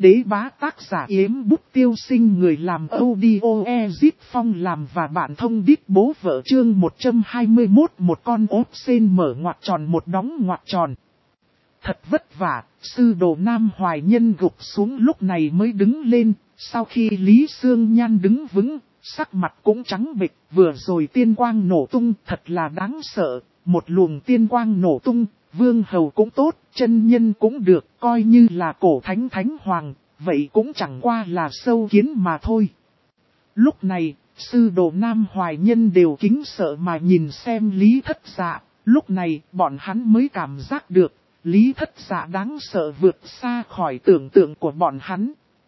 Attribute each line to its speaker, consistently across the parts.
Speaker 1: Đế bá tác giả Yếm Bút Tiêu Sinh, người làm audio Ezip Phong làm và bạn thông đít bố vợ. Chương 121. Một con ốp sên mở ngoặc tròn một đóng ngoặc tròn. Thật vất vả, sư đồ Nam Hoài Nhân gục xuống lúc này mới đứng lên. Sau khi Lý Sương Nhan đứng vững, sắc mặt cũng trắng bệch. Vừa rồi tiên quang nổ tung thật là đáng sợ. Một luồng tiên quang nổ tung, vương hầu cũng tốt, chân nhân cũng được, coi như là cổ thánh thánh hoàng, vậy cũng chẳng qua là sâu kiến mà thôi. Lúc này, sư đồ Nam Hoài Nhân đều kính sợ mà nhìn xem Lý Thất Dạ, lúc này bọn hắn mới cảm giác được, Lý Thất Dạ đáng sợ vượt xa khỏi tưởng tượng của bọn hắn.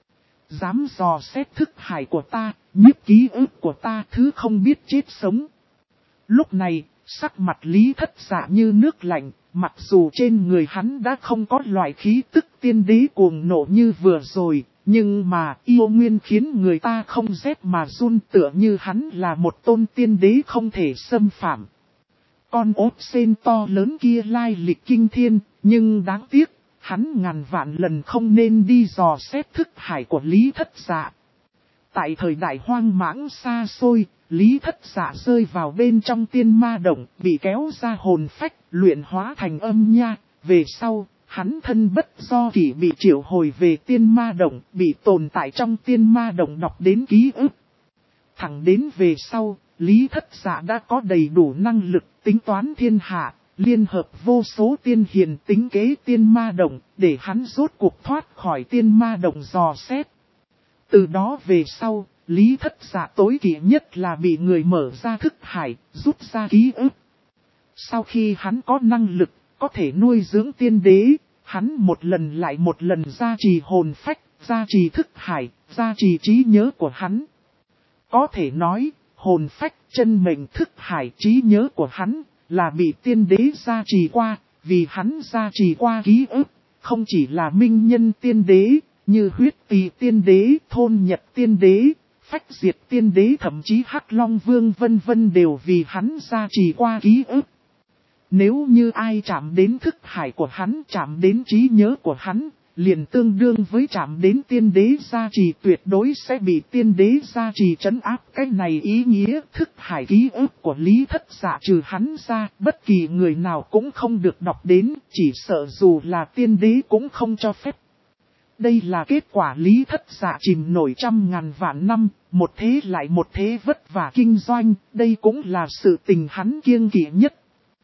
Speaker 1: Dám dò xét thức hải của ta, nhiếp ký ức của ta, thứ không biết chết sống. Lúc này, sắc mặt Lý Thất Dạ như nước lạnh, mặc dù trên người hắn đã không có loại khí tức tiên đế cuồng nộ như vừa rồi, nhưng mà yêu nguyên khiến người ta không rét mà run, tựa như hắn là một tôn tiên đế không thể xâm phạm. Con ốp sên to lớn kia lai lịch kinh thiên, nhưng đáng tiếc, hắn ngàn vạn lần không nên đi dò xét thức hải của Lý Thất Dạ. Tại thời đại hoang mãng xa xôi, Lý Thất Dạ rơi vào bên trong tiên ma động, bị kéo ra hồn phách, luyện hóa thành âm nha. Về sau, hắn thân bất do kỷ bị triệu hồi về tiên ma động, bị tồn tại trong tiên ma động đọc đến ký ức. Thẳng đến về sau, Lý Thất Dạ đã có đầy đủ năng lực tính toán thiên hạ, liên hợp vô số tiên hiền tính kế tiên ma động, để hắn rốt cuộc thoát khỏi tiên ma động dò xét. Từ đó về sau, Lý Thất Dạ tối kỵ nhất là bị người mở ra thức hải, rút ra ký ức. Sau khi hắn có năng lực, có thể nuôi dưỡng tiên đế, hắn một lần lại một lần gia trì hồn phách, gia trì thức hải, gia trì trí nhớ của hắn. Có thể nói, hồn phách, chân mệnh, thức hải, trí nhớ của hắn là bị tiên đế gia trì qua, vì hắn gia trì qua ký ức, không chỉ là minh nhân tiên đế, như huyết tỳ tiên đế, thôn nhật tiên đế, phách diệt tiên đế, thậm chí Hắc Long Vương vân vân đều vì hắn gia trì qua ký ức. Nếu như ai chạm đến thức hải của hắn, chạm đến trí nhớ của hắn, liền tương đương với chạm đến tiên đế gia trì, tuyệt đối sẽ bị tiên đế gia trì trấn áp. Cái này ý nghĩa thức hải ký ức của Lý Thất Dạ trừ hắn ra, bất kỳ người nào cũng không được đọc đến, chỉ sợ dù là tiên đế cũng không cho phép. Đây là kết quả Lý Thất Dạ chìm nổi trăm ngàn vạn năm, một thế lại một thế vất vả kinh doanh, đây cũng là sự tình hắn kiêng kỵ nhất.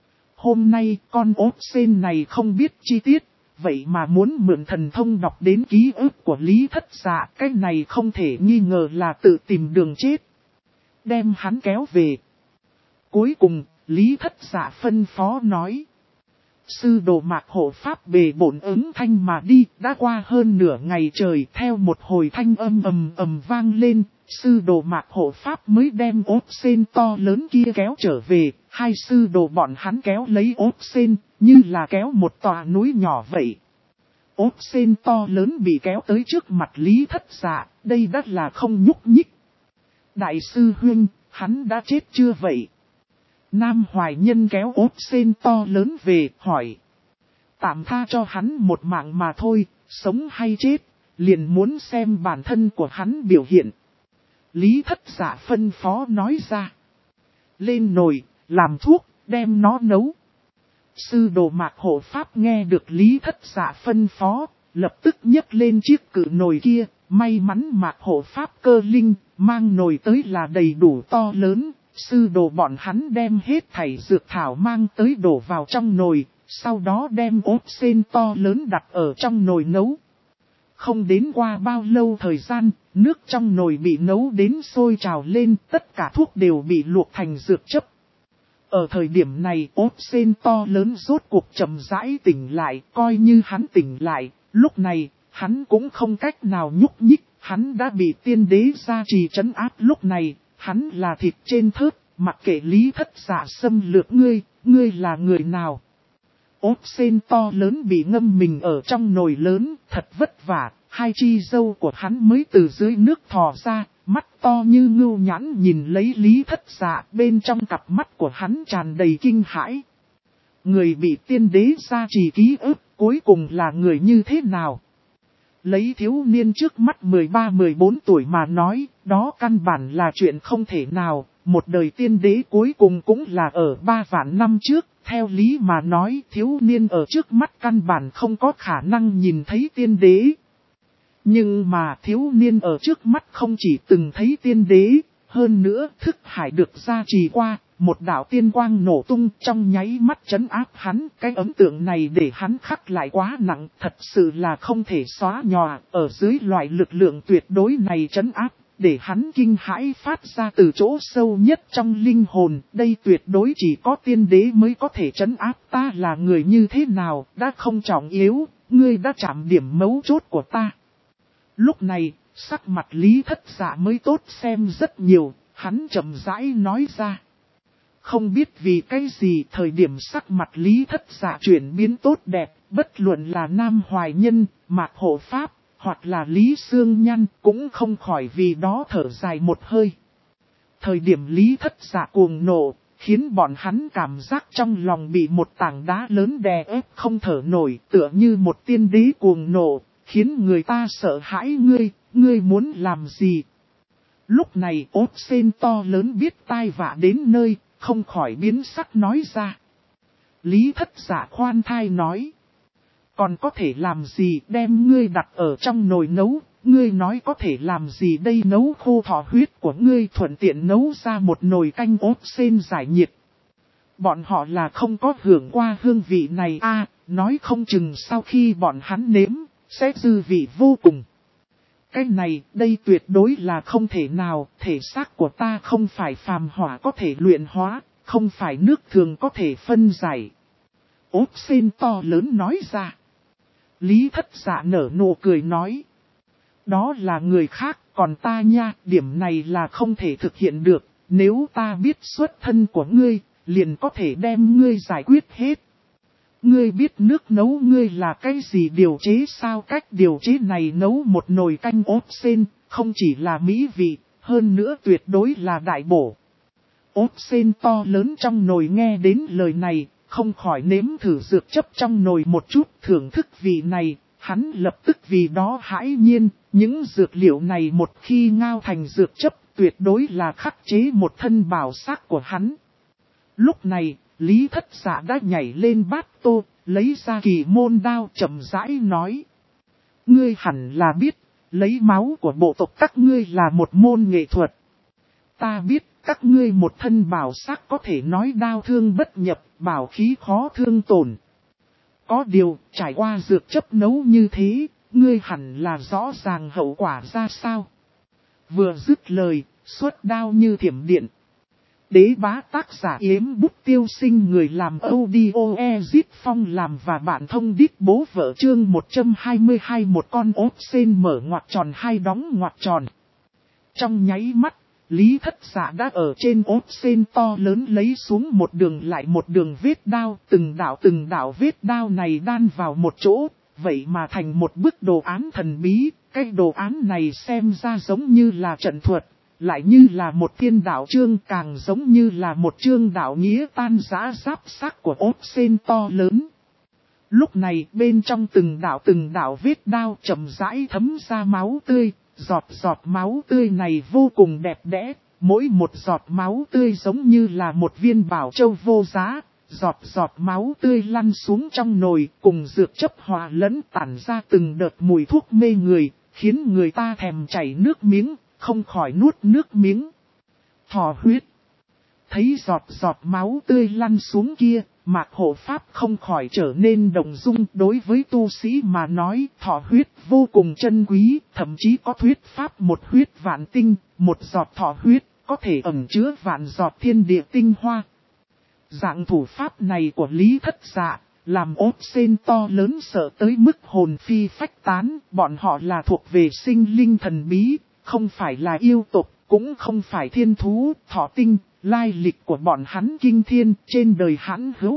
Speaker 1: Hôm nay con ốp sên này không biết chi tiết, vậy mà muốn mượn thần thông đọc đến ký ức của Lý Thất Dạ, cái này không thể nghi ngờ là tự tìm đường chết. Đem hắn kéo về. Cuối cùng, Lý Thất Dạ phân phó nói. Sư đồ Mạc Hộ Pháp bề bổn ứng thanh mà đi, đã qua hơn nửa ngày trời, theo một hồi thanh âm ầm vang lên, sư đồ Mạc Hộ Pháp mới đem ốp sên to lớn kia kéo trở về, hai sư đồ bọn hắn kéo lấy ốp sên, như là kéo một tòa núi nhỏ vậy. Ốp sên to lớn bị kéo tới trước mặt Lý Thất Dạ, đây đã là không nhúc nhích. Đại sư huynh, hắn đã chết chưa vậy? Nam Hoài Nhân kéo ốp sên to lớn về, hỏi. Tạm tha cho hắn một mạng mà thôi, sống hay chết, liền muốn xem bản thân của hắn biểu hiện. Lý Thất Dạ phân phó nói ra. Lên nồi, làm thuốc, đem nó nấu. Sư đồ Mạc Hộ Pháp nghe được Lý Thất Dạ phân phó, lập tức nhấc lên chiếc cự nồi kia, may mắn Mạc Hộ Pháp cơ linh, mang nồi tới là đầy đủ to lớn. Sư đồ bọn hắn đem hết thảy dược thảo mang tới đổ vào trong nồi, sau đó đem ốp sên to lớn đặt ở trong nồi nấu. Không đến qua bao lâu thời gian, nước trong nồi bị nấu đến sôi trào lên, tất cả thuốc đều bị luộc thành dược chất. Ở thời điểm này ốp sên to lớn rốt cuộc chậm rãi tỉnh lại, coi như hắn tỉnh lại, lúc này, hắn cũng không cách nào nhúc nhích, hắn đã bị tiên đế gia trì trấn áp. Lúc này, hắn là thịt trên thớt, mặc kệ Lý Thất Dạ xâm lược ngươi là người nào? Ốp sên to lớn bị ngâm mình ở trong nồi lớn, thật vất vả, hai chi dâu của hắn mới từ dưới nước thò ra, mắt to như ngưu nhãn nhìn lấy Lý Thất Dạ, bên trong cặp mắt của hắn tràn đầy kinh hãi. Người bị tiên đế gia trì ký ức, cuối cùng là người như thế nào? Lấy thiếu niên trước mắt 13-14 tuổi mà nói, đó căn bản là chuyện không thể nào, một đời tiên đế cuối cùng cũng là ở 3 vạn năm trước, theo lý mà nói thiếu niên ở trước mắt căn bản không có khả năng nhìn thấy tiên đế. Nhưng mà thiếu niên ở trước mắt không chỉ từng thấy tiên đế, hơn nữa thức hải được gia trì qua, một đạo tiên quang nổ tung trong nháy mắt trấn áp hắn. Cái ấn tượng này để hắn khắc lại quá nặng, thật sự là không thể xóa nhòa. Ở dưới loại lực lượng tuyệt đối này trấn áp, để hắn kinh hãi phát ra từ chỗ sâu nhất trong linh hồn. Đây tuyệt đối chỉ có tiên đế mới có thể trấn áp. Ta là người như thế nào, đã không trọng yếu, ngươi đã chạm điểm mấu chốt của ta. Lúc này, sắc mặt Lý Thất Dạ mới tốt xem rất nhiều, hắn chậm rãi nói ra. Không biết vì cái gì thời điểm sắc mặt Lý Thất Dạ chuyển biến tốt đẹp, bất luận là Nam Hoài Nhân, Mạc Hộ Pháp, hoặc là Lý Sương Nhăn cũng không khỏi vì đó thở dài một hơi. Thời điểm Lý Thất Dạ cuồng nộ, khiến bọn hắn cảm giác trong lòng bị một tảng đá lớn đè ép không thở nổi, tựa như một tiên đế cuồng nộ, khiến người ta sợ hãi. Ngươi muốn làm gì? Lúc này ốt sen to lớn biết tai vạ đến nơi, không khỏi biến sắc nói ra. Lý Thất Dạ khoan thai nói. Còn có thể làm gì, đem ngươi đặt ở trong nồi nấu, ngươi nói có thể làm gì đây, nấu khô thỏ huyết của ngươi thuận tiện nấu ra một nồi canh ốt sen giải nhiệt. Bọn họ là không có hưởng qua hương vị này nói không chừng sau khi bọn hắn nếm, sẽ dư vị vô cùng. Cái này, đây tuyệt đối là không thể nào, thể xác của ta không phải phàm hỏa có thể luyện hóa, không phải nước thường có thể phân giải. Ốt sen to lớn nói ra. Lý Thất Dạ nở nụ cười nói. Đó là người khác, còn ta nha, điểm này là không thể thực hiện được, nếu ta biết xuất thân của ngươi, liền có thể đem ngươi giải quyết hết. Ngươi biết nước nấu ngươi là cái gì điều chế sao? Cách điều chế này nấu một nồi canh ốt sen, không chỉ là mỹ vị, hơn nữa tuyệt đối là đại bổ. Ốt sen to lớn trong nồi nghe đến lời này, không khỏi nếm thử dược chấp trong nồi một chút thưởng thức vị này, hắn lập tức vì đó hãi nhiên, những dược liệu này một khi ngao thành dược chấp tuyệt đối là khắc chế một thân bảo sắc của hắn. Lúc này, Lý Thất Dạ đã nhảy lên bát tô, lấy ra kỳ môn đao chậm rãi nói. Ngươi hẳn là biết, lấy máu của bộ tộc các ngươi là một môn nghệ thuật. Ta biết, các ngươi một thân bảo sắc có thể nói đao thương bất nhập, bảo khí khó thương tổn. Có điều, trải qua dược chấp nấu như thế, ngươi hẳn là rõ ràng hậu quả ra sao. Vừa dứt lời, xuất đao như thiểm điện. Đế bá tác giả Yếm Bút Tiêu Sinh, người làm audio Ezit Phong làm và bạn thông đít bố vợ, chương 122. Một con ốt sen mở ngoặc tròn hai đóng ngoặc tròn. Trong nháy mắt, Lý Thất Dạ đã ở trên ốt sen to lớn lấy xuống một đường lại một đường vết đao, từng đạo vết đao này đan vào một chỗ, vậy mà thành một bức đồ án thần bí. Cái đồ án này xem ra giống như là trận thuật, lại như là một thiên đạo chương, càng giống như là một chương đạo nghĩa tan rã giáp xác của ốt sen to lớn. Lúc này bên trong từng đạo vết đao chậm rãi thấm ra máu tươi, giọt máu tươi này vô cùng đẹp đẽ, mỗi một giọt máu tươi giống như là một viên bảo châu vô giá, giọt máu tươi lăn xuống trong nồi, cùng dược chấp hòa lẫn tản ra từng đợt mùi thuốc mê người, khiến người ta thèm chảy nước miếng, không khỏi nuốt nước miếng. Thỏ huyết. Thấy giọt máu tươi lăn xuống kia, Mạc Hộ Pháp không khỏi trở nên động dung. Đối với tu sĩ mà nói, thỏ huyết vô cùng chân quý, thậm chí có thuyết pháp một huyết vạn tinh, một giọt thỏ huyết có thể ẩn chứa vạn giọt thiên địa tinh hoa. Dạng thủ pháp này của Lý Thất Dạ, làm ốt sen to lớn sợ tới mức hồn phi phách tán. Bọn họ là thuộc về sinh linh thần bí, không phải là yêu tộc, cũng không phải thiên thú, thỏ tinh. Lai lịch của bọn hắn kinh thiên, trên đời hãn hữu.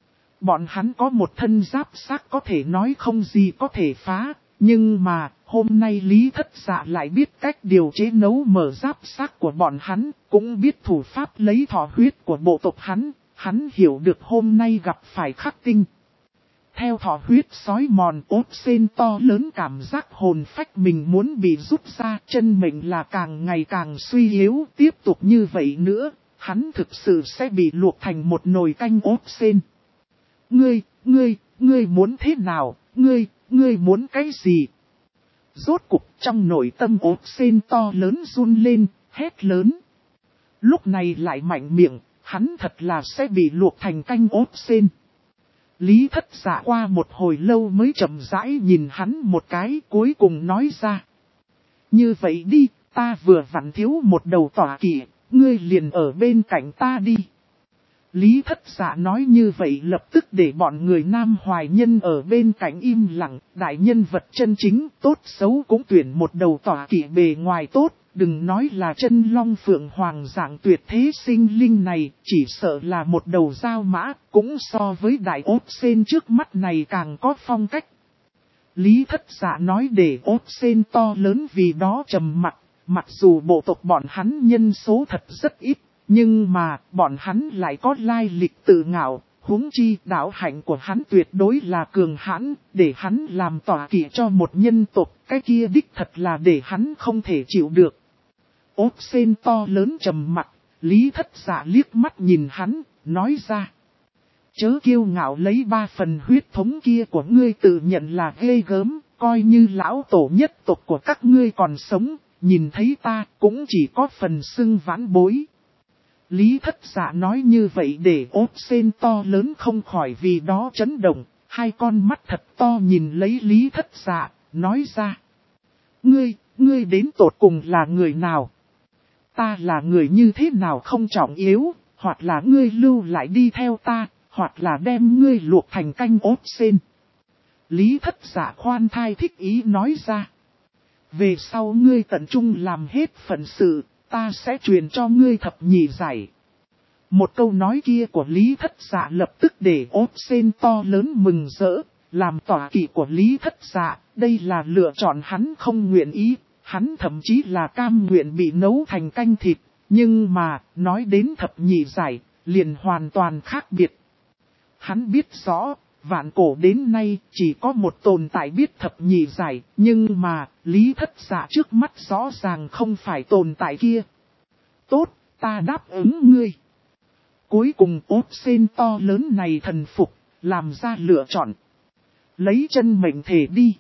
Speaker 1: Bọn hắn có một thân giáp xác có thể nói không gì có thể phá, nhưng mà hôm nay Lý Thất Dạ lại biết cách điều chế nấu mở giáp xác của bọn hắn, cũng biết thủ pháp lấy thỏ huyết của bộ tộc hắn hiểu được hôm nay gặp phải khắc tinh. theo thọ huyết sói mòn ốp sen to lớn cảm giác hồn phách mình muốn bị rút ra, chân mệnh là càng ngày càng suy yếu, tiếp tục như vậy nữa, hắn thực sự sẽ bị luộc thành một nồi canh ốp sen. Ngươi muốn thế nào, ngươi muốn cái gì? Rốt cục trong nội tâm ốp sen to lớn run lên, hét lớn. Lúc này lại mạnh miệng, hắn thật là sẽ bị luộc thành canh ốp sen. Lý Thất Dạ qua một hồi lâu mới chậm rãi nhìn hắn một cái, cuối cùng nói ra. Như vậy đi, ta vừa vặn thiếu một đầu tọa kỵ, ngươi liền ở bên cạnh ta đi. Lý Thất Dạ nói như vậy lập tức để bọn người Nam Hoài Nhân ở bên cạnh im lặng, đại nhân vật chân chính, tốt xấu cũng tuyển một đầu tọa kỵ bề ngoài tốt, đừng nói là chân long phượng hoàng dạng tuyệt thế sinh linh này, chỉ sợ là một đầu dao mã, cũng so với đại ốp sen trước mắt này càng có phong cách. Lý Thất Dạ nói để ốp sen to lớn vì đó trầm mặc, mặc dù bộ tộc bọn hắn nhân số thật rất ít. Nhưng mà, bọn hắn lại có lai lịch tự ngạo, huống chi đạo hạnh của hắn tuyệt đối là cường hãn, để hắn làm tọa kỵ cho một nhân tộc, cái kia đích thật là để hắn không thể chịu được. Ốp sen to lớn trầm mặc, Lý Thất Dạ liếc mắt nhìn hắn, nói ra. Chớ kiêu ngạo lấy 3 phần huyết thống kia của ngươi tự nhận là ghê gớm, coi như lão tổ nhất tộc của các ngươi còn sống, nhìn thấy ta cũng chỉ có phần xưng vãn bối. Lý Thất Dạ nói như vậy để ốp sen to lớn không khỏi vì đó chấn động, hai con mắt thật to nhìn lấy Lý Thất Dạ, nói ra. Ngươi đến tột cùng là người nào? Ta là người như thế nào không trọng yếu, hoặc là ngươi lưu lại đi theo ta, hoặc là đem ngươi luộc thành canh ốp sen. Lý Thất Dạ khoan thai thích ý nói ra. Về sau ngươi tận trung làm hết phận sự. Ta sẽ truyền cho ngươi thập nhị giải. Một câu nói kia của Lý Thất Dạ lập tức để ốp sen to lớn mừng rỡ, làm tọa kỵ của Lý Thất Dạ, đây là lựa chọn hắn không nguyện ý, hắn thậm chí là cam nguyện bị nấu thành canh thịt, nhưng mà, nói đến thập nhị giải, liền hoàn toàn khác biệt. Hắn biết rõ, vạn cổ đến nay chỉ có một tồn tại biết thập nhị giải, nhưng mà, Lý Thất Dạ trước mắt rõ ràng không phải tồn tại kia. Tốt, ta đáp ứng ngươi. Cuối cùng ốp sen to lớn này thần phục, làm ra lựa chọn. Lấy chân mệnh thể đi.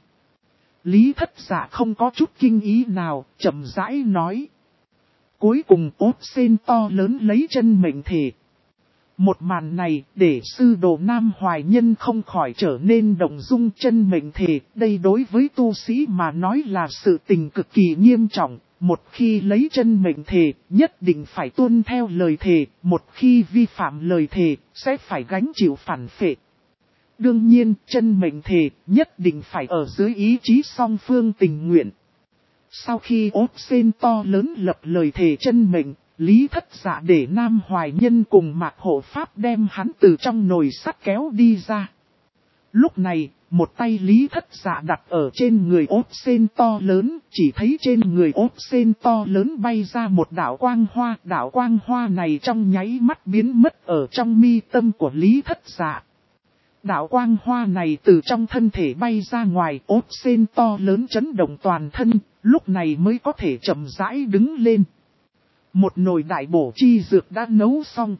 Speaker 1: Lý Thất Dạ không có chút kinh ý nào, chậm rãi nói. Cuối cùng ốp sen to lớn lấy chân mệnh thể. Một màn này để sư đồ Nam Hoài Nhân không khỏi trở nên động dung chân mệnh thể. Đây đối với tu sĩ mà nói là sự tình cực kỳ nghiêm trọng. Một khi lấy chân mệnh thể, nhất định phải tuân theo lời thề. Một khi vi phạm lời thề, sẽ phải gánh chịu phản phệ. Đương nhiên, chân mệnh thể nhất định phải ở dưới ý chí song phương tình nguyện. Sau khi ốp sen to lớn lập lời thề chân mệnh, Lý Thất Dạ để Nam Hoài Nhân cùng Mạc Hộ Pháp đem hắn từ trong nồi sắt kéo đi ra. Lúc này, một tay Lý Thất Dạ đặt ở trên người ốp sen to lớn, chỉ thấy trên người ốp sen to lớn bay ra một đạo quang hoa này trong nháy mắt biến mất ở trong mi tâm của Lý Thất Dạ. Đạo quang hoa này từ trong thân thể bay ra ngoài, ốp sen to lớn chấn động toàn thân, lúc này mới có thể chậm rãi đứng lên. Một nồi đại bổ chi dược đã nấu xong.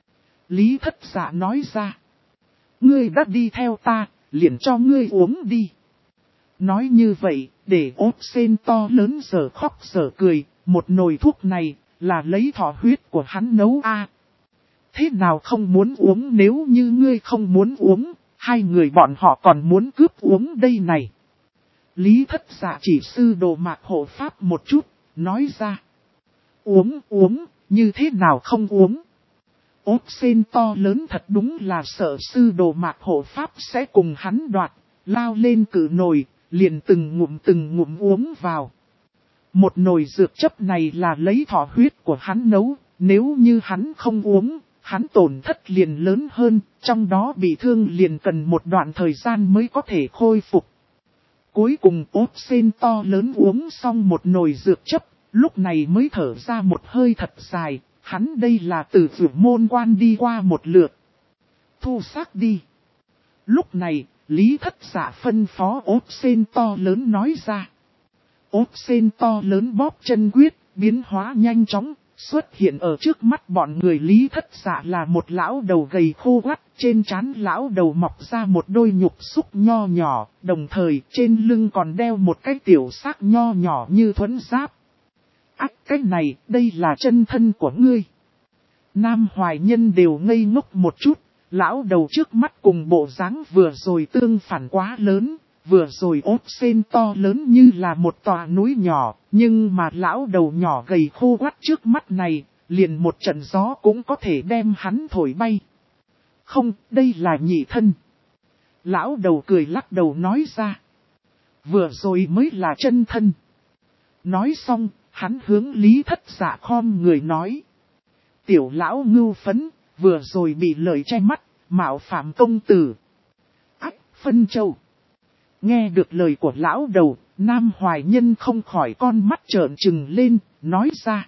Speaker 1: Lý Thất Dạ nói ra. Ngươi đã đi theo ta, liền cho ngươi uống đi. Nói như vậy, để ốp sen to lớn giờ khóc giờ cười, một nồi thuốc này là lấy thọ huyết của hắn nấu a. Thế nào không muốn uống, nếu như ngươi không muốn uống, hai người bọn họ còn muốn cướp uống đây này. Lý Thất Dạ chỉ sư đồ Mạc Hộ Pháp một chút, nói ra. Uống, như thế nào không uống. Ốp sen to lớn thật đúng là sợ sư đồ Mạc Hộ Pháp sẽ cùng hắn đoạt, lao lên cử nồi, liền từng ngụm uống vào. Một nồi dược chấp này là lấy thọ huyết của hắn nấu, nếu như hắn không uống, hắn tổn thất liền lớn hơn, trong đó bị thương liền cần một đoạn thời gian mới có thể khôi phục. Cuối cùng ốp sen to lớn uống xong một nồi dược chấp, lúc này mới thở ra một hơi thật dài, hắn đây là từ Phượng Môn Quan đi qua một lượt. Thu xác đi. Lúc này, Lý Thất Dạ phân phó ốp sen to lớn nói ra. Ốp sen to lớn bóp chân quyết, biến hóa nhanh chóng, xuất hiện ở trước mắt bọn người. Lý Thất Dạ là một lão đầu gầy khô quắt, trên trán lão đầu mọc ra một đôi nhục xúc nho nhỏ, đồng thời trên lưng còn đeo một cái tiểu xác nho nhỏ như thuẫn giáp. Cái này, đây là chân thân của ngươi. Nam Hoài Nhân đều ngây ngốc một chút, lão đầu trước mắt cùng bộ dáng vừa rồi tương phản quá lớn. Vừa rồi ốp sen to lớn như là một tòa núi nhỏ, nhưng mà lão đầu nhỏ gầy khô quắt trước mắt này, liền một trận gió cũng có thể đem hắn thổi bay. Không, đây là nhị thân. Lão đầu cười lắc đầu nói ra. Vừa rồi mới là chân thân. Nói xong, hắn hướng Lý Thất Dạ khom người nói. Tiểu lão ngưu phấn, vừa rồi bị lời che mắt, mạo phạm công tử. Phân Châu. Nghe được lời của lão đầu, Nam Hoài Nhân không khỏi con mắt trợn trừng lên, nói ra.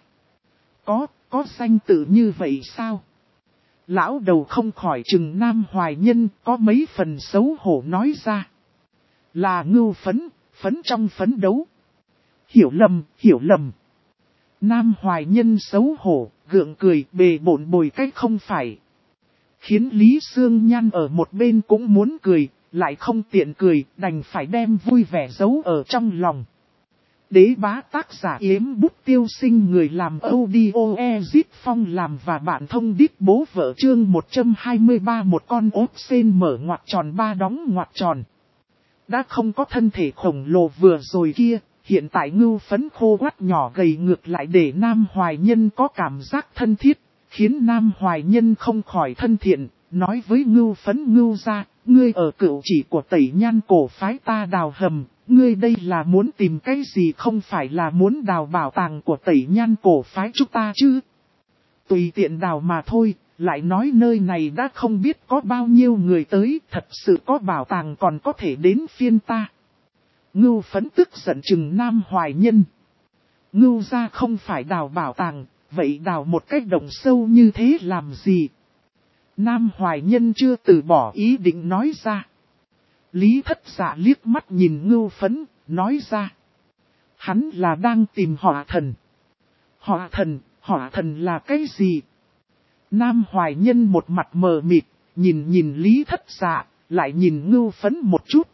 Speaker 1: Có danh tự như vậy sao? Lão đầu không khỏi trừng Nam Hoài Nhân, có mấy phần xấu hổ nói ra. Là ngưu phấn, phấn trong phấn đấu. Hiểu lầm. Nam Hoài Nhân xấu hổ, gượng cười, bề bộn bồi cách không phải. Khiến Lý Sương Nhan ở một bên cũng muốn cười, lại không tiện cười, đành phải đem vui vẻ giấu ở trong lòng. Đế bá tác giả Yếm Bút Tiêu Sinh, người làm audio Ezit Phong làm và bạn thông đít bố vợ. Chương 123, một con ốp sen mở ngoặc tròn ba đóng ngoặc tròn. Đã không có thân thể khổng lồ vừa rồi kia, hiện tại ngưu phấn khô quắt nhỏ gầy ngược lại để Nam Hoài Nhân có cảm giác thân thiết, khiến Nam Hoài Nhân không khỏi thân thiện, nói với ngưu phấn ngưu ra. Ngươi ở cựu chỉ của Tẩy Nhan cổ phái ta đào hầm, ngươi đây là muốn tìm cái gì, không phải là muốn đào bảo tàng của Tẩy Nhan cổ phái chúng ta chứ? Tùy tiện đào mà thôi, lại nói nơi này đã không biết có bao nhiêu người tới, thật sự có bảo tàng còn có thể đến phiên ta. Ngưu phấn tức giận chừng Nam Hoài Nhân. Ngưu ra không phải đào bảo tàng, vậy đào một cách động sâu như thế làm gì? Nam Hoài Nhân chưa từ bỏ ý định nói ra. Lý Thất Dạ liếc mắt nhìn ngưu phấn, nói ra. Hắn là đang tìm hỏa thần. Hỏa thần là cái gì? Nam Hoài Nhân một mặt mờ mịt, nhìn Lý Thất Dạ, lại nhìn ngưu phấn một chút.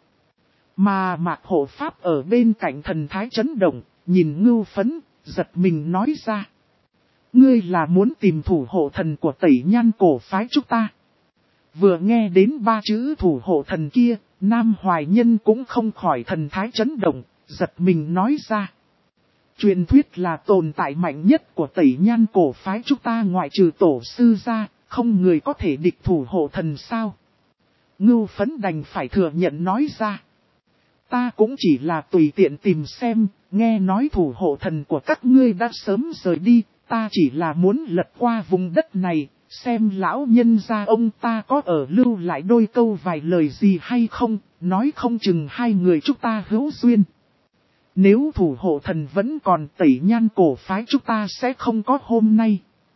Speaker 1: Mà Mạc Hộ Pháp ở bên cạnh thần thái chấn động, nhìn ngưu phấn, giật mình nói ra. Ngươi là muốn tìm thủ hộ thần của Tẩy Nhan cổ phái chúng ta. Vừa nghe đến ba chữ thủ hộ thần kia, Nam Hoài Nhân cũng không khỏi thần thái chấn động, giật mình nói ra. Truyền thuyết là tồn tại mạnh nhất của Tẩy Nhan cổ phái chúng ta, ngoại trừ tổ sư ra, không người có thể địch thủ hộ thần sao? Ngưu phấn đành phải thừa nhận nói ra. Ta cũng chỉ là tùy tiện tìm xem, nghe nói thủ hộ thần của các ngươi đã sớm rời đi, ta chỉ là muốn lật qua vùng đất này, xem lão nhân gia ông ta có ở lưu lại đôi câu vài lời gì hay không, nói không chừng hai người chúng ta hữu duyên. Nếu thủ hộ thần vẫn còn, Tẩy Nhan cổ phái chúng ta sẽ không có hôm nay.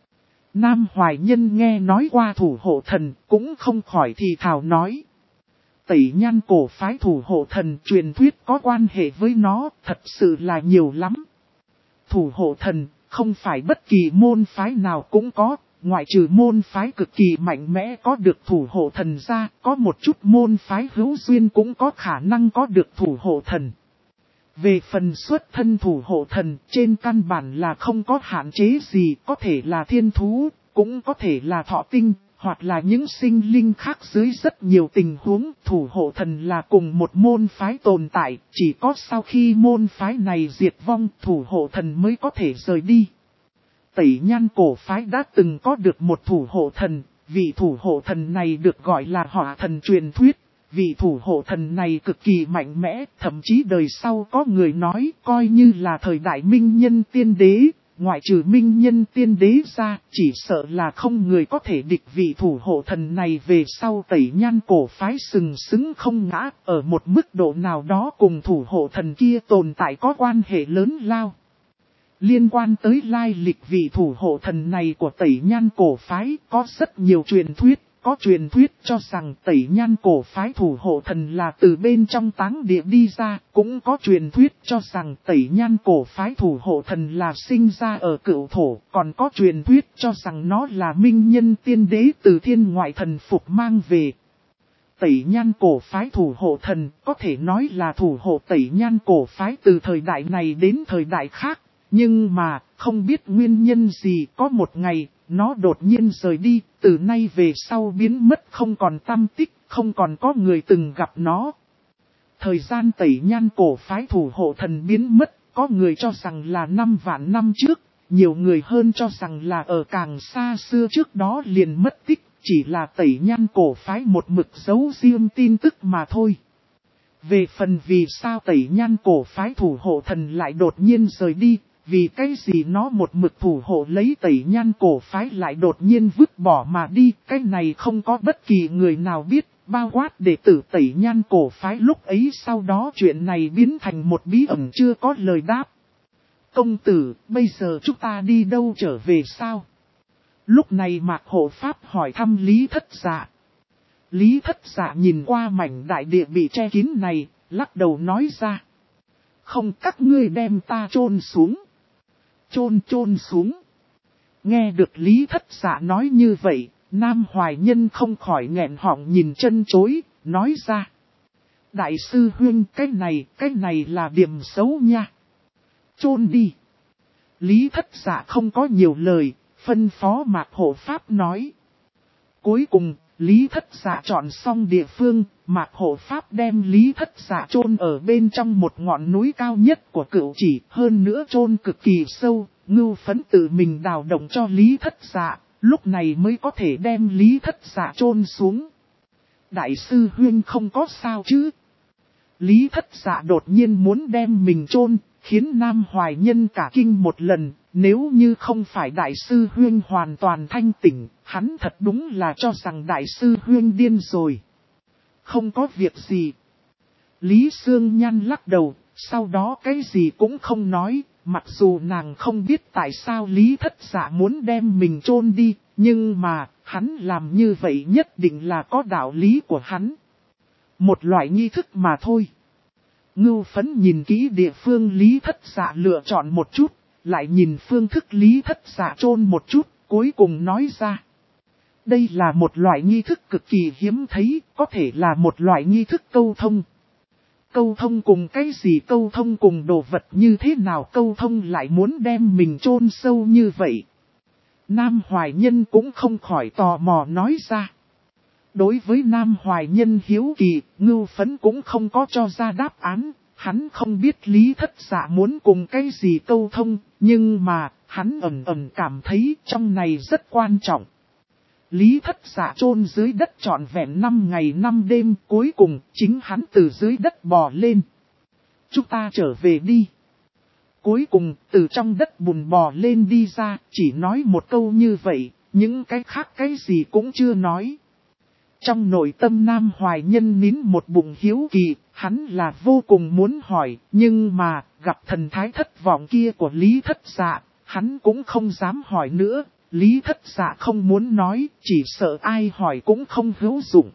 Speaker 1: Nam Hoài Nhân nghe nói qua thủ hộ thần, cũng không khỏi thì thào nói. Tẩy Nhan cổ phái thủ hộ thần, truyền thuyết có quan hệ với nó, thật sự là nhiều lắm. Thủ hộ thần, không phải bất kỳ môn phái nào cũng có, ngoại trừ môn phái cực kỳ mạnh mẽ có được thủ hộ thần ra, có một chút môn phái hữu duyên cũng có khả năng có được thủ hộ thần. Về phần xuất thân thủ hộ thần, trên căn bản là không có hạn chế gì, có thể là thiên thú, cũng có thể là thọ tinh, hoặc là những sinh linh khác. Dưới rất nhiều tình huống, thủ hộ thần là cùng một môn phái tồn tại, chỉ có sau khi môn phái này diệt vong, thủ hộ thần mới có thể rời đi. Tẩy Nhan cổ phái đã từng có được một thủ hộ thần, vị thủ hộ thần này được gọi là hỏa thần truyền thuyết. Vị thủ hộ thần này cực kỳ mạnh mẽ, thậm chí đời sau có người nói coi như là thời đại Minh Nhân Tiên Đế, ngoại trừ Minh Nhân Tiên Đế ra, chỉ sợ là không người có thể địch vị thủ hộ thần này. Về sau Tẩy Nhan cổ phái sừng sững không ngã, ở một mức độ nào đó cùng thủ hộ thần kia tồn tại có quan hệ lớn lao. Liên quan tới lai lịch vị thủ hộ thần này của Tẩy Nhan cổ phái có rất nhiều truyền thuyết. có truyền thuyết cho rằng Tẩy Nhan cổ phái thủ hộ thần là từ bên trong táng địa đi ra, cũng có truyền thuyết cho rằng Tẩy Nhan cổ phái thủ hộ thần là sinh ra ở Cựu Thổ, còn có truyền thuyết cho rằng nó là minh nhân tiên đế từ thiên ngoại thần phục mang về. Tẩy Nhan cổ phái thủ hộ thần có thể nói là thủ hộ Tẩy Nhan cổ phái từ thời đại này đến thời đại khác, nhưng mà không biết nguyên nhân gì có một ngày nó đột nhiên rời đi, từ nay về sau biến mất không còn tăm tích, không còn có người từng gặp nó. Thời gian Tẩy Nhan cổ phái thủ hộ thần biến mất, có người cho rằng là 5 vạn năm trước, nhiều người hơn cho rằng là ở càng xa xưa trước đó liền mất tích, chỉ là Tẩy Nhan cổ phái một mực giấu riêng tin tức mà thôi. Về phần vì sao Tẩy Nhan cổ phái thủ hộ thần lại đột nhiên rời đi, vì cái gì nó một mực thủ hộ lấy Tẩy Nhan cổ phái lại đột nhiên vứt bỏ mà đi, cái này không có bất kỳ người nào biết, bao quát đệ tử Tẩy Nhan cổ phái lúc ấy sau đó chuyện này biến thành một bí ẩn chưa có lời đáp. Công tử, bây giờ chúng ta đi đâu trở về sao? Lúc này Mạc Hộ Pháp hỏi thăm Lý Thất Dạ. Lý Thất Dạ nhìn qua mảnh đại địa bị che kín này, lắc đầu nói ra. Không, các ngươi đem ta chôn xuống. Chôn xuống. Nghe được Lý Thất Dạ nói như vậy, Nam Hoài Nhân không khỏi nghẹn họng nhìn chân chối, nói ra. Đại sư huynh, cái này là điểm xấu nha. Chôn đi. Lý Thất Dạ không có nhiều lời, phân phó Mạc Hộ Pháp nói. Cuối cùng, Lý Thất Dạ chọn xong địa phương, Mạc Hộ Pháp đem Lý Thất Dạ chôn ở bên trong một ngọn núi cao nhất của Cửu Chỉ, hơn nữa chôn cực kỳ sâu, Ngưu Phấn tự mình đào động cho Lý Thất Dạ, lúc này mới có thể đem Lý Thất Dạ chôn xuống. Đại sư huynh không có sao chứ? Lý Thất Dạ đột nhiên muốn đem mình chôn, khiến Nam Hoài Nhân cả kinh một lần, nếu như không phải đại sư huynh hoàn toàn thanh tỉnh, hắn thật đúng là cho rằng đại sư huynh điên rồi. Không có việc gì. Lý Sương Nhan lắc đầu, sau đó cái gì cũng không nói, mặc dù nàng không biết tại sao Lý Thất Dạ muốn đem mình chôn đi, nhưng mà, hắn làm như vậy nhất định là có đạo lý của hắn. Một loại nghi thức mà thôi. Ngưu Phấn nhìn kỹ địa phương Lý Thất Dạ lựa chọn một chút, lại nhìn phương thức Lý Thất Dạ chôn một chút, cuối cùng nói ra. Đây là một loại nghi thức cực kỳ hiếm thấy, có thể là một loại nghi thức câu thông. Câu thông cùng cái gì, câu thông cùng đồ vật như thế nào, câu thông lại muốn đem mình chôn sâu như vậy. Nam Hoài Nhân cũng không khỏi tò mò nói ra. Đối với Nam Hoài Nhân hiếu kỳ, Ngưu Phấn cũng không có cho ra đáp án, hắn không biết Lý Thất Dạ muốn cùng cái gì câu thông, nhưng mà, hắn ẩn cảm thấy trong này rất quan trọng. Lý Thất Dạ chôn dưới đất trọn vẹn 5 ngày 5 đêm, cuối cùng chính hắn từ dưới đất bò lên. Chúng ta trở về đi. Cuối cùng, từ trong đất bùn bò lên đi ra, chỉ nói một câu như vậy, những cái khác cái gì cũng chưa nói. Trong nội tâm Nam Hoài Nhân nín một bụng hiếu kỳ, hắn là vô cùng muốn hỏi, nhưng mà, gặp thần thái thất vọng kia của Lý Thất Dạ, hắn cũng không dám hỏi nữa. Lý Thất Dạ không muốn nói, chỉ sợ ai hỏi cũng không hữu dụng.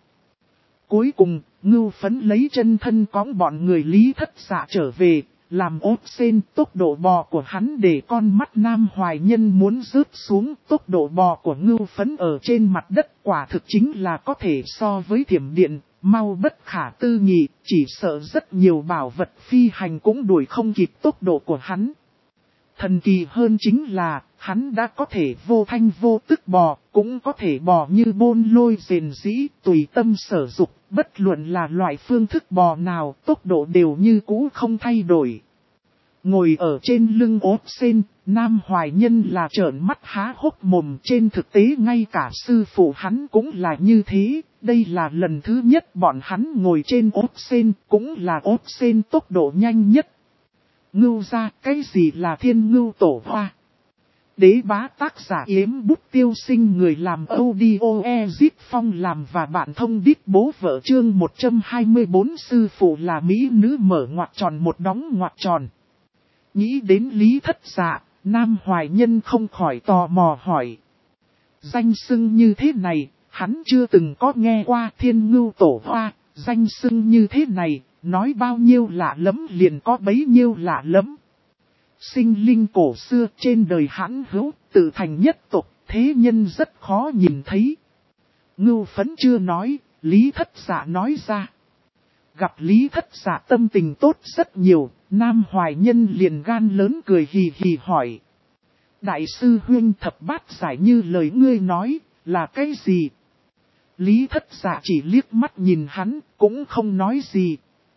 Speaker 1: Cuối cùng, Ngưu Phấn lấy chân thân cõng bọn người Lý Thất Dạ trở về, làm ốp sen. Tốc độ bò của hắn để con mắt Nam Hoài Nhân muốn rớt xuống. Tốc độ bò của Ngưu Phấn ở trên mặt đất quả thực chính là có thể so với thiểm điện, mau bất khả tư nghị, chỉ sợ rất nhiều bảo vật phi hành cũng đuổi không kịp tốc độ của hắn. Thần kỳ hơn chính là, hắn đã có thể vô thanh vô tức bò, cũng có thể bò như bôn lôi rền rĩ, tùy tâm sở dục, bất luận là loại phương thức bò nào, tốc độ đều như cũ không thay đổi. Ngồi ở trên lưng ốp sen, Nam Hoài Nhân là trợn mắt há hốc mồm, trên thực tế ngay cả sư phụ hắn cũng là như thế, đây là lần thứ nhất bọn hắn ngồi trên ốp sen, cũng là ốp sen tốc độ nhanh nhất. Ngưu ra, cái gì là thiên ngưu tổ hoa? Đế bá tác giả Yếm Bút Tiêu Sinh, người làm audio Ezip Phong làm và bạn thông đít bố vợ chương 124. Sư phụ là mỹ nữ mở ngoặc tròn một đóng ngoặc tròn. Nghĩ đến Lý Thất Dạ, Nam Hoài Nhân không khỏi tò mò hỏi. Danh xưng như thế này, hắn chưa từng có nghe qua Thiên Ngưu Tổ Hoa, danh xưng như thế này, nói bao nhiêu lạ lẫm liền có bấy nhiêu lạ lẫm. Sinh linh cổ xưa trên đời hãn hữu, tự thành nhất tộc, thế nhân rất khó nhìn thấy. Ngưu Phấn chưa nói, Lý Thất Dạ nói ra. Gặp Lý Thất Dạ tâm tình tốt rất nhiều, Nam Hoài Nhân liền gan lớn cười hì hì hỏi. Đại sư huynh thập bát giải như lời ngươi nói, là cái gì? Lý Thất Dạ chỉ liếc mắt nhìn hắn, cũng không nói gì.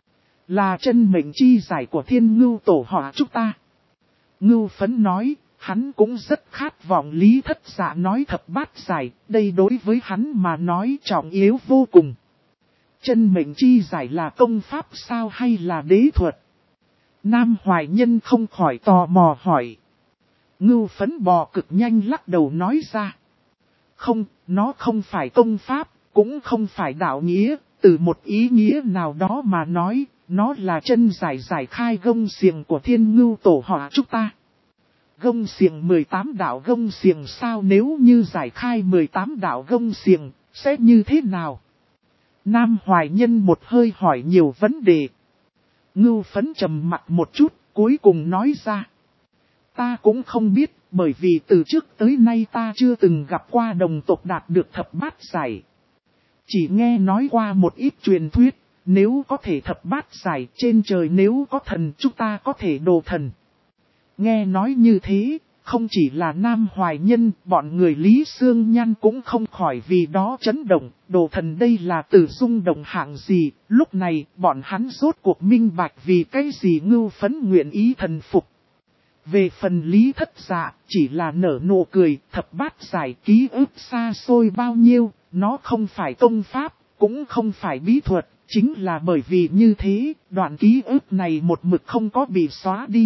Speaker 1: Là chân mệnh chi giải của Thiên Ngưu Tổ họ chúng ta. Ngưu Phấn nói, hắn cũng rất khát vọng Lý Thất Dạ nói thập bát giải, đây đối với hắn mà nói trọng yếu vô cùng. Chân mệnh chi giải là công pháp sao hay là đế thuật? Nam Hoài Nhân không khỏi tò mò hỏi. Ngưu Phấn bò cực nhanh lắc đầu nói ra. Không, nó không phải công pháp, cũng không phải đạo nghĩa, từ một ý nghĩa nào đó mà nói, nó là chân giải giải khai gông xiềng của Thiên Ngưu Tổ họ chúng ta. Gông xiềng 18 đạo gông xiềng sao, nếu như giải khai 18 đạo gông xiềng, sẽ như thế nào? Nam Hoài Nhân một hơi hỏi nhiều vấn đề. Ngưu Phấn trầm mặt một chút, cuối cùng nói ra. Ta cũng không biết, bởi vì từ trước tới nay ta chưa từng gặp qua đồng tộc đạt được thập bát giải. Chỉ nghe nói qua một ít truyền thuyết, nếu có thể thập bát giải trên trời, nếu có thần chúng ta có thể đồ thần. Nghe nói như thế, không chỉ là Nam Hoài Nhân, bọn người Lý Xương Nhan cũng không khỏi vì đó chấn động, đồ thần đây là từ rung động hạng gì, lúc này bọn hắn rốt cuộc minh bạch vì cái gì Ngưu Phấn nguyện ý thần phục. Về phần Lý Thất Dạ, chỉ là nở nụ cười, thập bát giải ký ức xa xôi bao nhiêu, nó không phải công pháp, cũng không phải bí thuật, chính là bởi vì như thế, đoạn ký ức này một mực không có bị xóa đi.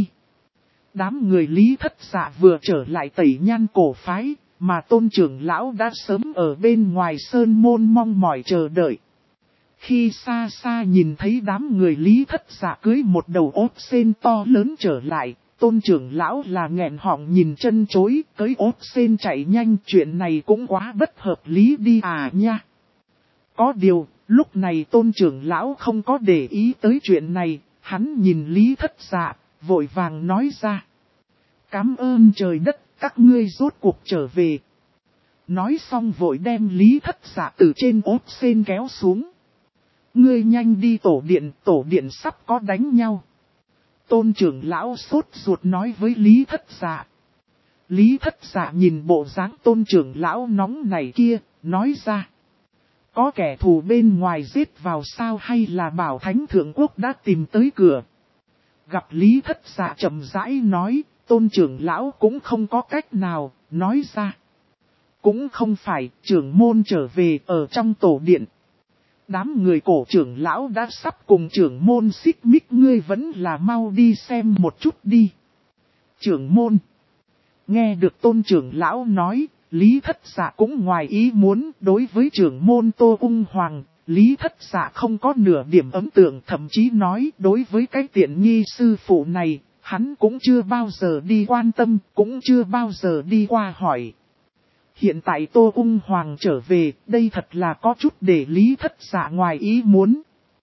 Speaker 1: Đám người Lý Thất Dạ vừa trở lại Tẩy Nhan cổ phái, mà Tôn trưởng lão đã sớm ở bên ngoài sơn môn mong mỏi chờ đợi. Khi xa xa nhìn thấy đám người Lý Thất Dạ cưới một đầu ốt sen to lớn trở lại, Tôn trưởng lão là nghẹn họng nhìn chân chối, cưới ốt sen chạy nhanh, chuyện này cũng quá bất hợp lý đi à nha. Có điều, lúc này Tôn trưởng lão không có để ý tới chuyện này, hắn nhìn Lý Thất Dạ, vội vàng nói ra. Cảm ơn trời đất, các ngươi rốt cuộc trở về. Nói xong vội đem Lý Thất Dạ từ trên ốt sen kéo xuống. Ngươi nhanh đi tổ điện sắp có đánh nhau. Tôn trưởng lão sốt ruột nói với Lý Thất Dạ. Lý Thất Dạ nhìn bộ dáng tôn trưởng lão nóng này kia, nói ra. Có kẻ thù bên ngoài giết vào sao hay là Bảo Thánh Thượng Quốc đã tìm tới cửa. Gặp Lý Thất Dạ chậm rãi nói, tôn trưởng lão cũng không có cách nào, nói ra. Cũng không phải, trưởng môn trở về ở trong tổ điện. Đám người cổ trưởng lão đã sắp cùng trưởng môn xích mích, ngươi vẫn là mau đi xem một chút đi. Trưởng môn. Nghe được tôn trưởng lão nói, Lý Thất Dạ cũng ngoài ý muốn, đối với trưởng môn Tô Ung Hoàng, Lý Thất Dạ không có nửa điểm ấn tượng, thậm chí nói đối với cái tiện nghi sư phụ này, hắn cũng chưa bao giờ đi quan tâm, cũng chưa bao giờ đi qua hỏi. Hiện tại Tô Ung Hoàng trở về, đây thật là có chút để Lý Thất Dạ ngoài ý muốn.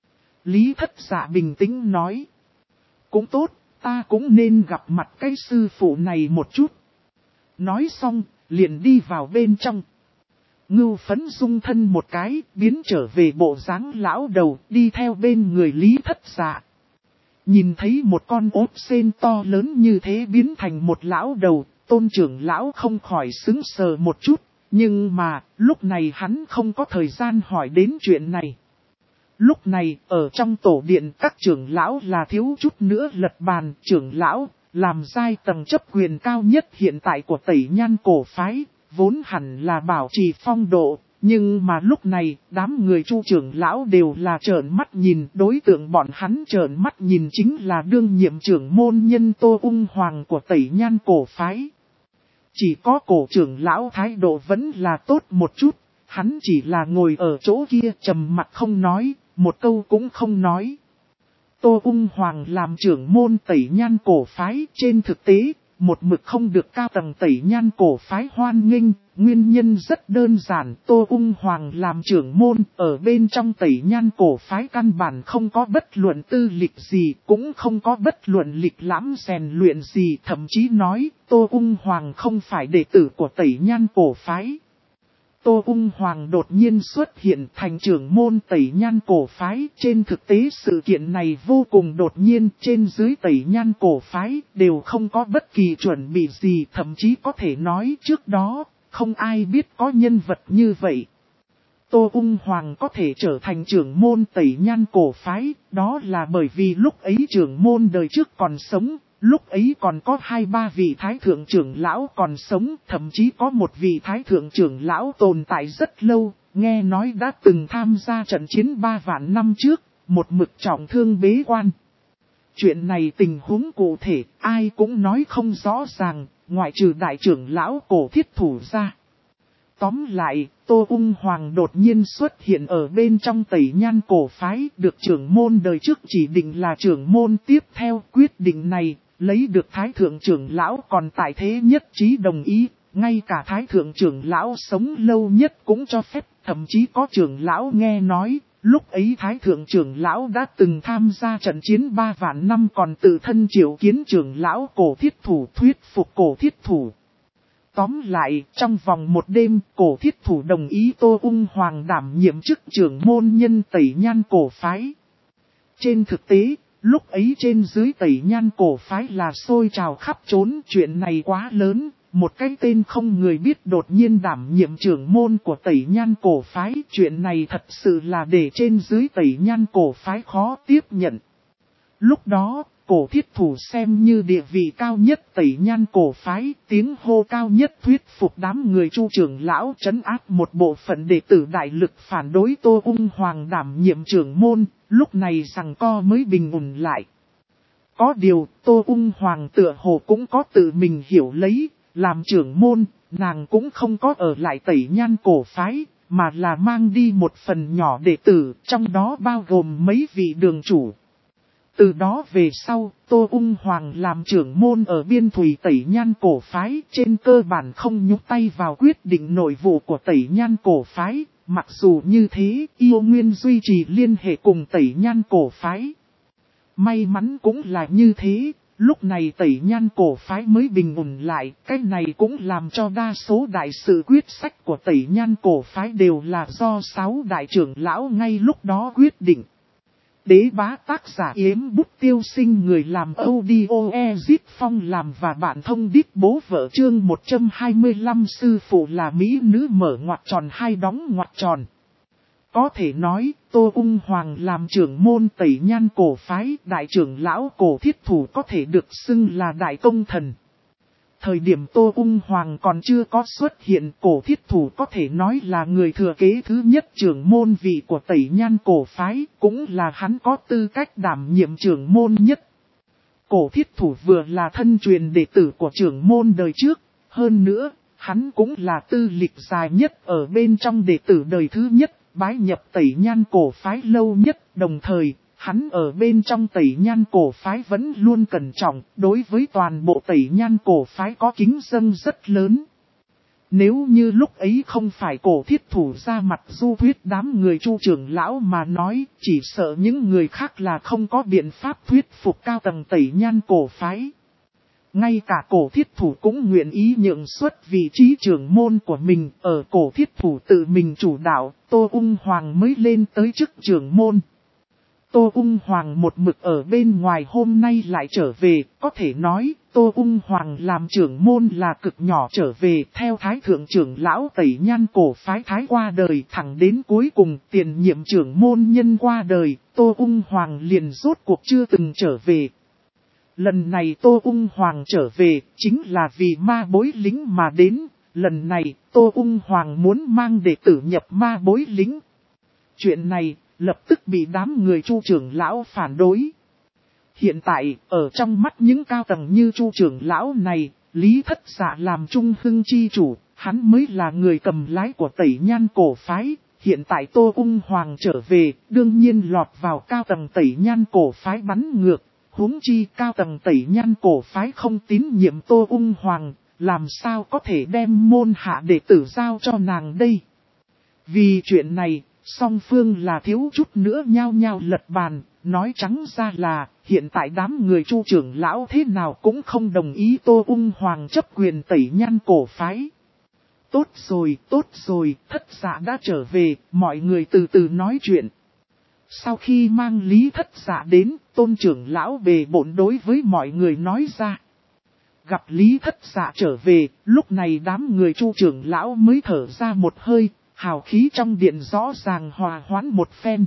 Speaker 1: Lý Thất Dạ bình tĩnh nói. Cũng tốt, ta cũng nên gặp mặt cái sư phụ này một chút. Nói xong, liền đi vào bên trong. Ngưu Phấn rung thân một cái, biến trở về bộ dáng lão đầu, đi theo bên người Lý Thất Dạ. Nhìn thấy một con ốt sen to lớn như thế biến thành một lão đầu, tôn trưởng lão không khỏi sững sờ một chút, nhưng mà, lúc này hắn không có thời gian hỏi đến chuyện này. Lúc này, ở trong tổ điện các trưởng lão là thiếu chút nữa lật bàn, trưởng lão, làm giai tầng chấp quyền cao nhất hiện tại của Tẩy Nhan cổ phái, vốn hẳn là bảo trì phong độ, nhưng mà lúc này, đám người Chu trưởng lão đều là trợn mắt nhìn, đối tượng bọn hắn trợn mắt nhìn chính là đương nhiệm trưởng môn nhân Tô Ung Hoàng của Tẩy Nhan cổ phái. Chỉ có cổ trưởng lão thái độ vẫn là tốt một chút, hắn chỉ là ngồi ở chỗ kia trầm mặt không nói, một câu cũng không nói. Tô Ung Hoàng làm trưởng môn Tẩy Nhan cổ phái, trên thực tế, một mực không được cao tầng Tẩy Nhan cổ phái hoan nghênh, nguyên nhân rất đơn giản, Tô Ung Hoàng làm trưởng môn, ở bên trong Tẩy Nhan cổ phái căn bản không có bất luận tư lịch gì, cũng không có bất luận lịch lãm rèn luyện gì, thậm chí nói, Tô Ung Hoàng không phải đệ tử của Tẩy Nhan cổ phái. Tô Ung Hoàng đột nhiên xuất hiện thành trưởng môn Tẩy Nhan cổ phái, trên thực tế sự kiện này vô cùng đột nhiên, trên dưới Tẩy Nhan cổ phái đều không có bất kỳ chuẩn bị gì, thậm chí có thể nói trước đó, không ai biết có nhân vật như vậy. Tô Ung Hoàng có thể trở thành trưởng môn Tẩy Nhan cổ phái, đó là bởi vì lúc ấy trưởng môn đời trước còn sống. Lúc ấy còn có 2-3 vị thái thượng trưởng lão còn sống, thậm chí có một vị thái thượng trưởng lão tồn tại rất lâu, nghe nói đã từng tham gia trận chiến 3 vạn năm trước, một mực trọng thương bế quan. Chuyện này tình huống cụ thể, ai cũng nói không rõ ràng, ngoại trừ đại trưởng lão Cổ Thiết Thủ ra. Tóm lại, Tô Ung Hoàng đột nhiên xuất hiện ở bên trong Tẩy Nhan cổ phái, được trưởng môn đời trước chỉ định là trưởng môn tiếp theo. Quyết định này, lấy được Thái Thượng trưởng lão còn tại thế nhất trí đồng ý, ngay cả Thái Thượng trưởng lão sống lâu nhất cũng cho phép, thậm chí có trưởng lão nghe nói, lúc ấy Thái Thượng trưởng lão đã từng tham gia trận chiến 3 vạn năm còn tự thân triệu kiến trưởng lão Cổ Thiết Thủ thuyết phục Cổ Thiết Thủ. Tóm lại, trong vòng một đêm, Cổ Thiết Thủ đồng ý Tô Ung Hoàng đảm nhiệm chức trưởng môn nhân Tẩy Nhan cổ phái. Trên thực tế, lúc ấy trên dưới Tẩy Nhan cổ phái là sôi trào khắp trốn, chuyện này quá lớn, một cái tên không người biết đột nhiên đảm nhiệm trưởng môn của Tẩy Nhan cổ phái, chuyện này thật sự là để trên dưới Tẩy Nhan cổ phái khó tiếp nhận. Lúc đó, Cổ Thiết Thủ xem như địa vị cao nhất Tẩy Nhan cổ phái, tiếng hô cao nhất thuyết phục đám người Chu trưởng lão trấn áp một bộ phận đệ tử đại lực phản đối Tô Ung Hoàng đảm nhiệm trưởng môn, lúc này giằng co mới bình ổn lại. Có điều, Tô Ung Hoàng tựa hồ cũng có tự mình hiểu lấy, làm trưởng môn, nàng cũng không có ở lại Tẩy Nhan cổ phái, mà là mang đi một phần nhỏ đệ tử, trong đó bao gồm mấy vị đường chủ. Từ đó về sau, Tô Ung Hoàng làm trưởng môn ở biên thùy Tẩy Nhan cổ phái, trên cơ bản không nhúc tay vào quyết định nội vụ của Tẩy Nhan cổ phái, mặc dù như thế, yêu nguyên duy trì liên hệ cùng Tẩy Nhan cổ phái. May mắn cũng là như thế, lúc này Tẩy Nhan cổ phái mới bình ổn lại, cái này cũng làm cho đa số đại sự quyết sách của Tẩy Nhan cổ phái đều là do 6 đại trưởng lão ngay lúc đó quyết định. Đế bá tác giả Yếm Bút Tiêu Sinh, người làm audio Ezit Phong làm và bạn thông đít bố vợ chương 125 sư phụ là mỹ nữ mở ngoặc tròn hai đóng ngoặc tròn. Có thể nói, Tô Ung Hoàng làm trưởng môn Tẩy Nhan cổ phái, đại trưởng lão Cổ Thiết Thủ có thể được xưng là đại công thần. Thời điểm Tô Ung Hoàng còn chưa có xuất hiện, Cổ Thiết Thủ có thể nói là người thừa kế thứ nhất trưởng môn vị của Tẩy Nhan cổ phái, cũng là hắn có tư cách đảm nhiệm trưởng môn nhất. Cổ Thiết Thủ vừa là thân truyền đệ tử của trưởng môn đời trước, hơn nữa, hắn cũng là tư lịch dài nhất ở bên trong đệ tử đời thứ nhất, bái nhập Tẩy Nhan cổ phái lâu nhất, đồng thời, hắn ở bên trong Tẩy Nhan cổ phái vẫn luôn cẩn trọng, đối với toàn bộ Tẩy Nhan cổ phái có kính dâng rất lớn. Nếu như lúc ấy không phải Cổ Thiết Thủ ra mặt du thuyết đám người Chu trưởng lão mà nói, chỉ sợ những người khác là không có biện pháp thuyết phục cao tầng Tẩy Nhan cổ phái. Ngay cả Cổ Thiết Thủ cũng nguyện ý nhượng xuất vị trí trưởng môn của mình, ở Cổ Thiết Thủ tự mình chủ đạo, Tô Ung Hoàng mới lên tới chức trưởng môn. Tô Ung Hoàng một mực ở bên ngoài hôm nay lại trở về, có thể nói, Tô Ung Hoàng làm trưởng môn là cực nhỏ trở về, theo Thái Thượng trưởng lão Tẩy Nhan cổ phái Thái qua đời thẳng đến cuối cùng tiền nhiệm trưởng môn nhân qua đời, Tô Ung Hoàng liền rốt cuộc chưa từng trở về. Lần này Tô Ung Hoàng trở về, chính là vì ma bối lính mà đến, lần này Tô Ung Hoàng muốn mang đệ tử nhập ma bối lính. Chuyện này lập tức bị đám người Chu trưởng lão phản đối. Hiện tại, ở trong mắt những cao tầng như Chu trưởng lão này, Lý Thất Dạ làm Trung Hưng chi chủ, hắn mới là người cầm lái của Tẩy Nhan cổ phái. Hiện tại Tô Ung Hoàng trở về, đương nhiên lọt vào cao tầng Tẩy Nhan cổ phái bắn ngược. Huống chi cao tầng Tẩy Nhan cổ phái không tín nhiệm Tô Ung Hoàng, làm sao có thể đem môn hạ đệ tử giao cho nàng đây. Vì chuyện này, song phương là thiếu chút nữa nhao nhao lật bàn, nói trắng ra là hiện tại đám người Chu trưởng lão thế nào cũng không đồng ý Tô Ung Hoàng chấp quyền tẩy nhan cổ phái. Tốt rồi, Thất Dạ đã trở về, mọi người từ từ nói chuyện. Sau khi mang Lý Thất Dạ đến, Tôn trưởng lão bề bộn đối với mọi người nói ra. Gặp Lý Thất Dạ trở về, lúc này đám người Chu trưởng lão mới thở ra một hơi, hào khí trong điện rõ ràng hòa hoãn một phen.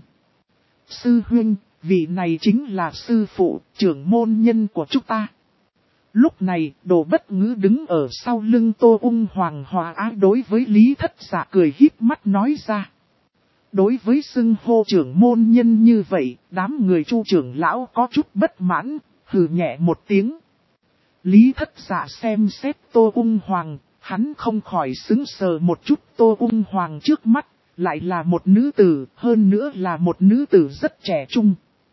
Speaker 1: Sư huynh, vị này chính là sư phụ, trưởng môn nhân của chúng ta. Lúc này, Đồ Bất Ngữ đứng ở sau lưng Tô Ung Hoàng hòa ái đối với Lý Thất Dạ cười híp mắt nói ra. Đối với xưng hô trưởng môn nhân như vậy, đám người Chu trưởng lão có chút bất mãn, hừ nhẹ một tiếng. Lý Thất Dạ xem xét Tô Ung Hoàng, hắn không khỏi sững sờ một chút. Tô Ung Hoàng trước mắt, lại là một nữ tử, hơn nữa là một nữ tử rất trẻ trung.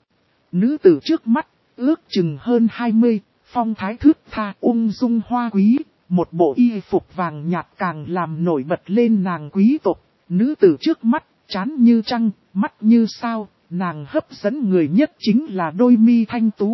Speaker 1: Nữ tử trước mắt, ước chừng hơn 20, phong thái thướt tha ung dung hoa quý, một bộ y phục vàng nhạt càng làm nổi bật lên nàng quý tộc. Nữ tử trước mắt, trán như trăng, mắt như sao, nàng hấp dẫn người nhất chính là đôi mi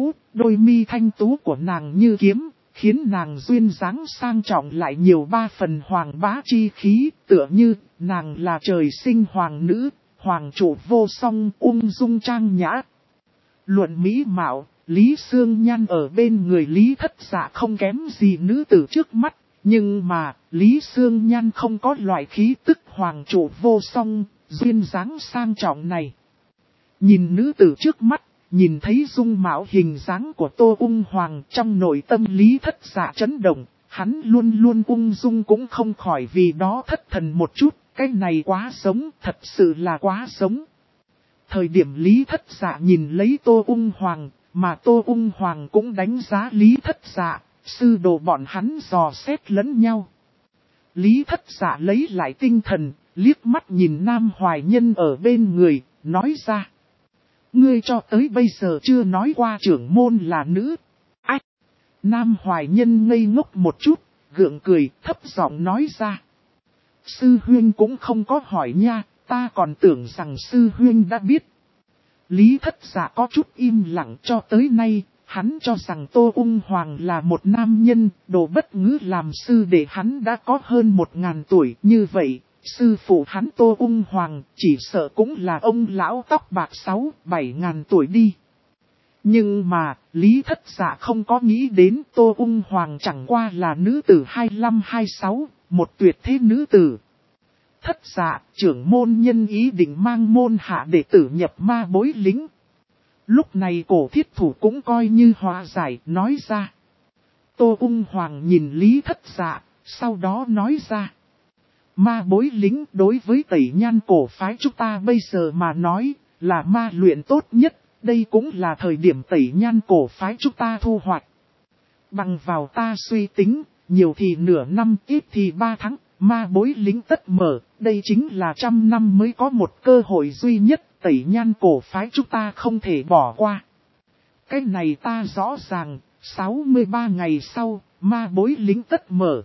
Speaker 1: thanh tú của nàng như kiếm, khiến nàng duyên dáng sang trọng lại nhiều ba phần hoàng bá chi khí, tựa như nàng là trời sinh hoàng nữ, hoàng chủ vô song ung dung trang nhã. Luận mỹ mạo, Lý Sương Nhan ở bên người Lý Thất Dạ không kém gì nữ tử trước mắt, nhưng mà Lý Sương Nhan không có loại khí tức hoàng chủ vô song, duyên dáng sang trọng này. Nhìn nữ tử trước mắt, nhìn thấy dung mạo hình dáng của Tô Ung Hoàng trong nội tâm Lý Thất Dạ chấn động, hắn luôn luôn ung dung cũng không khỏi vì đó thất thần một chút, cái này quá sống, thật sự là quá sống. Thời điểm Lý Thất Dạ nhìn lấy Tô Ung Hoàng, mà Tô Ung Hoàng cũng đánh giá Lý Thất Dạ, sư đồ bọn hắn dò xét lẫn nhau. Lý Thất Dạ lấy lại tinh thần, liếc mắt nhìn Nam Hoài Nhân ở bên người, nói ra. Ngươi cho tới bây giờ chưa nói qua trưởng môn là nữ. Ách! Nam Hoài Nhân ngây ngốc một chút, gượng cười, thấp giọng nói ra. Sư huynh cũng không có hỏi nha, ta còn tưởng rằng sư huynh đã biết. Lý Thất Dạ có chút im lặng cho tới nay, hắn cho rằng Tô Ung Hoàng là một nam nhân, Đồ Bất Ngữ làm sư để hắn đã có hơn 1000 tuổi như vậy. Sư phụ hắn Tô Ung Hoàng chỉ sợ cũng là ông lão tóc bạc 6-7 ngàn tuổi đi. Nhưng mà, Lý Thất Dạ không có nghĩ đến Tô Ung Hoàng chẳng qua là nữ tử 25-26, một tuyệt thế nữ tử. Thất Dạ, trưởng môn nhân ý định mang môn hạ đệ tử nhập ma bối lính. Lúc này Cổ Thiết Thủ cũng coi như hòa giải, nói ra. Tô Ung Hoàng nhìn Lý Thất Dạ, sau đó nói ra. Ma bối lính đối với Tẩy Nhan cổ phái chúng ta bây giờ mà nói, là ma luyện tốt nhất, đây cũng là thời điểm Tẩy Nhan cổ phái chúng ta thu hoạch. Bằng vào ta suy tính, nhiều thì nửa năm, ít thì 3 tháng, ma bối lính tất mở, đây chính là 100 năm mới có một cơ hội duy nhất, Tẩy Nhan cổ phái chúng ta không thể bỏ qua. Cái này ta rõ ràng, 63 ngày sau, ma bối lính tất mở.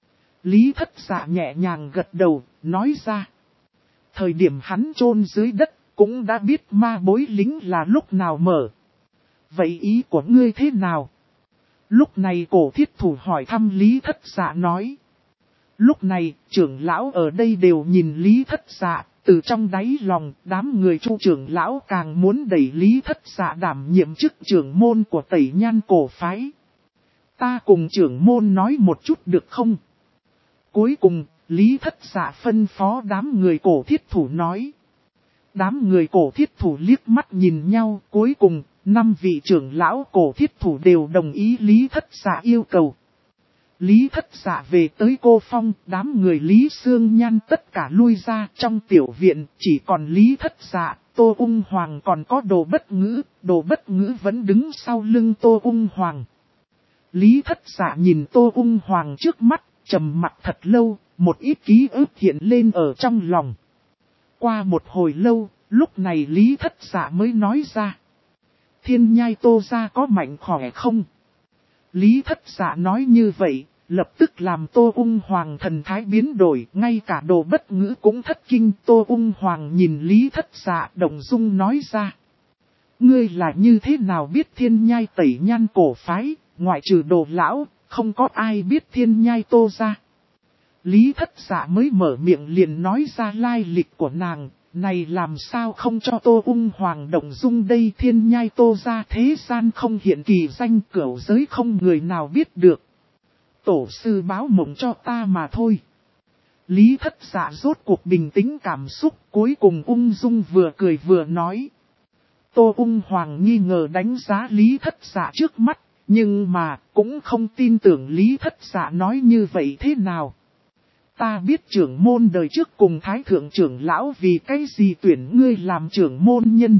Speaker 1: Lý Thất Dạ nhẹ nhàng gật đầu, nói ra. Thời điểm hắn chôn dưới đất, cũng đã biết ma bối lính là lúc nào mở. Vậy ý của ngươi thế nào? Lúc này Cổ Thiết Thủ hỏi thăm Lý Thất Dạ nói. Lúc này, trưởng lão ở đây đều nhìn Lý Thất Dạ, từ trong đáy lòng, đám người Chu trưởng lão càng muốn đẩy Lý Thất Dạ đảm nhiệm chức trưởng môn của Tẩy Nhan cổ phái. Ta cùng trưởng môn nói một chút được không? Cuối cùng, Lý Thất Dạ phân phó đám người Cổ Thiết Thủ nói. Đám người Cổ Thiết Thủ liếc mắt nhìn nhau, cuối cùng, 5 vị trưởng lão Cổ Thiết Thủ đều đồng ý Lý Thất Dạ yêu cầu. Lý Thất Dạ về tới Cô Phong, đám người Lý Sương Nhan tất cả lui ra trong tiểu viện, chỉ còn Lý Thất Dạ, Tô Ung Hoàng còn có Đồ Bất Ngữ vẫn đứng sau lưng Tô Ung Hoàng. Lý Thất Dạ nhìn Tô Ung Hoàng trước mắt, trầm mặt thật lâu, một ít ký ức hiện lên ở trong lòng. Qua một hồi lâu, lúc này Lý Thất Dạ mới nói ra. Thiên Nhai Tô gia có mạnh khỏe không? Lý Thất Dạ nói như vậy, lập tức làm Tô Ung Hoàng thần thái biến đổi, ngay cả Đồ Bất Ngữ cũng thất kinh. Tô Ung Hoàng nhìn Lý Thất Dạ động dung nói ra. Ngươi là như thế nào biết Thiên Nhai Tẩy Nhan cổ phái, ngoại trừ Đồ lão, không có ai biết Thiên Nhai Tô gia. Lý Thất Dạ mới mở miệng liền nói ra lai lịch của nàng, này làm sao không cho Tô Ung Hoàng động dung đây. Thiên Nhai Tô gia thế gian không hiện kỳ danh, cửu giới không người nào biết được. Tổ sư báo mộng cho ta mà thôi. Lý Thất Dạ rốt cuộc bình tĩnh cảm xúc, cuối cùng ung dung vừa cười vừa nói. Tô Ung Hoàng nghi ngờ đánh giá Lý Thất Dạ trước mắt, nhưng mà cũng không tin tưởng Lý Thất Dạ nói như vậy thế nào. Ta biết trưởng môn đời trước cùng Thái Thượng trưởng lão vì cái gì tuyển ngươi làm trưởng môn nhân.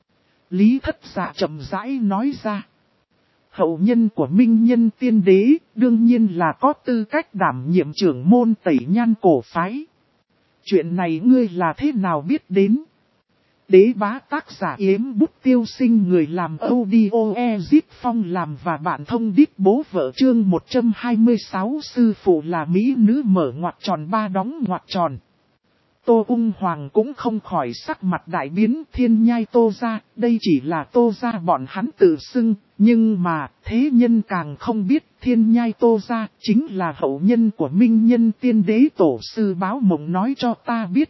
Speaker 1: Lý Thất Dạ chậm rãi nói ra. Hậu nhân của Minh Nhân Tiên Đế, đương nhiên là có tư cách đảm nhiệm trưởng môn Tẩy Nhan cổ phái. Chuyện này ngươi là thế nào biết đến? Đế bá tác giả Yếm Bút Tiêu Sinh, người làm audio Ezit Phong làm và bạn thông đít bố vợ. Chương 126 sư phụ là mỹ nữ mở ngoặc tròn ba đóng ngoặc tròn. Tô Ung Hoàng cũng không khỏi sắc mặt đại biến. Thiên Nhai Tô gia, đây chỉ là Tô gia bọn hắn tự xưng, nhưng mà thế nhân càng không biết Thiên Nhai Tô gia chính là hậu nhân của Minh Nhân Tiên Đế. Tổ sư báo mộng nói cho ta biết.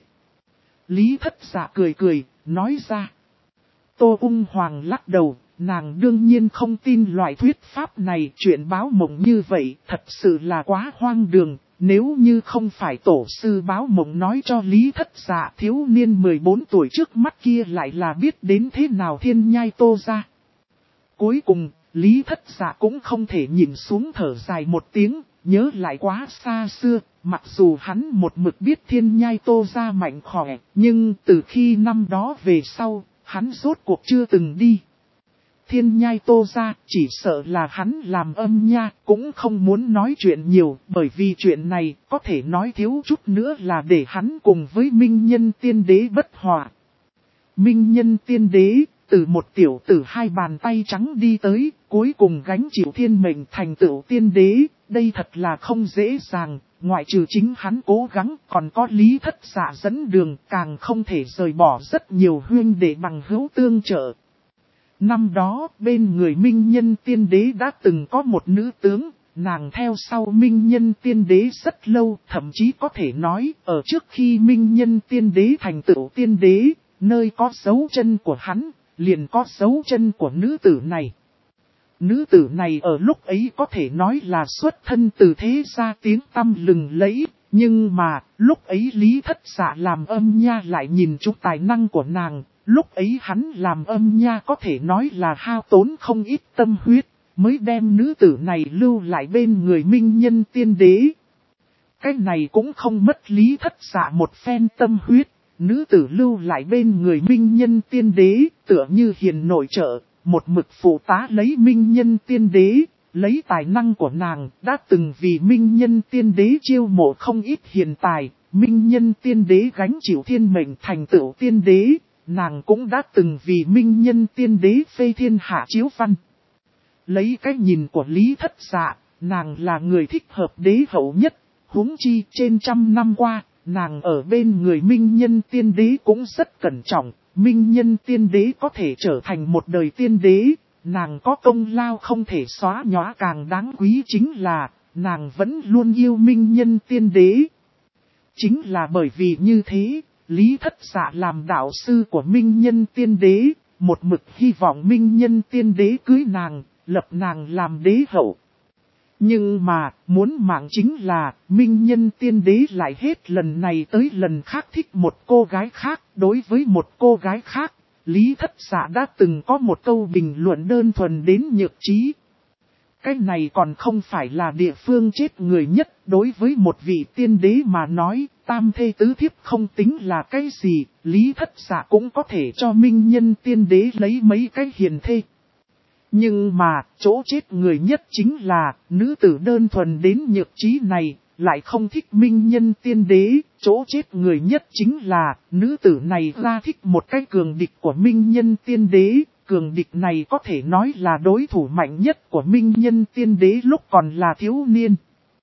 Speaker 1: Lý Thất Dạ cười cười, nói ra. Tô Ung Hoàng lắc đầu, nàng đương nhiên không tin loại thuyết pháp này. Chuyện báo mộng như vậy thật sự là quá hoang đường. Nếu như không phải tổ sư báo mộng nói cho Lý Thất Dạ, thiếu niên 14 tuổi trước mắt kia lại là biết đến thế nào Thiên Nhai Tô gia. Cuối cùng, Lý Thất Dạ cũng không thể nhìn xuống thở dài một tiếng, nhớ lại quá xa xưa. Mặc dù hắn một mực biết Thiên Nhai Tô gia mạnh khỏe, nhưng từ khi năm đó về sau, hắn rốt cuộc chưa từng đi. Thiên Nhai Tô gia chỉ sợ là hắn làm âm nha, cũng không muốn nói chuyện nhiều, bởi vì chuyện này có thể nói thiếu chút nữa là để hắn cùng với Minh Nhân Tiên Đế bất hòa. Minh Nhân Tiên Đế, từ một tiểu tử hai bàn tay trắng đi tới, cuối cùng gánh chịu thiên mệnh thành tựu tiên đế, đây thật là không dễ dàng. Ngoại trừ chính hắn cố gắng, còn có Lý Thất Dạ dẫn đường, càng không thể rời bỏ rất nhiều huynh đệ bằng hữu tương trợ. Năm đó, bên người Minh Nhân Tiên Đế đã từng có một nữ tướng, nàng theo sau Minh Nhân Tiên Đế rất lâu, thậm chí có thể nói, ở trước khi Minh Nhân Tiên Đế thành tựu tiên đế, nơi có dấu chân của hắn, liền có dấu chân của nữ tử này. Nữ tử này ở lúc ấy có thể nói là xuất thân từ thế gia tiếng tăm lừng lẫy, nhưng mà lúc ấy Lý Thất Dạ làm âm nha lại nhìn trúng tài năng của nàng, lúc ấy hắn làm âm nha có thể nói là hao tốn không ít tâm huyết, mới đem nữ tử này lưu lại bên người Minh Nhân Tiên Đế. Cái này cũng không mất Lý Thất Dạ một phen tâm huyết, nữ tử lưu lại bên người Minh Nhân Tiên Đế, tựa như hiền nội trợ. Một mực phụ tá lấy Minh Nhân Tiên Đế, lấy tài năng của nàng, đã từng vì Minh Nhân Tiên Đế chiêu mộ không ít hiền tài, Minh Nhân Tiên Đế gánh chịu thiên mệnh thành tựu tiên đế, nàng cũng đã từng vì Minh Nhân Tiên Đế phê thiên hạ chiếu văn. Lấy cái nhìn của Lý Thất Dạ, nàng là người thích hợp đế hậu nhất, huống chi trên 100 năm qua, nàng ở bên người Minh Nhân Tiên Đế cũng rất cẩn trọng. Minh Nhân Tiên Đế có thể trở thành một đời tiên đế, nàng có công lao không thể xóa nhóa, càng đáng quý chính là, nàng vẫn luôn yêu Minh Nhân Tiên Đế. Chính là bởi vì như thế, Lý Thất Dạ làm đạo sư của Minh Nhân Tiên Đế, một mực hy vọng Minh Nhân Tiên Đế cưới nàng, lập nàng làm đế hậu. Nhưng mà, muốn mạng chính là, Minh Nhân Tiên Đế lại hết lần này tới lần khác thích một cô gái khác. Đối với một cô gái khác, Lý Thất Dạ đã từng có một câu bình luận đơn thuần đến nhược trí. Cái này còn không phải là địa phương chết người nhất, đối với một vị tiên đế mà nói, tam thê tứ thiếp không tính là cái gì, Lý Thất Dạ cũng có thể cho Minh Nhân Tiên Đế lấy mấy cái hiền thê. Nhưng mà, chỗ chết người nhất chính là, nữ tử đơn thuần đến nhược trí này, lại không thích Minh Nhân Tiên Đế. Chỗ chết người nhất chính là, nữ tử này ra thích một cái cường địch của Minh Nhân Tiên Đế. Cường địch này có thể nói là đối thủ mạnh nhất của Minh Nhân Tiên Đế lúc còn là thiếu niên.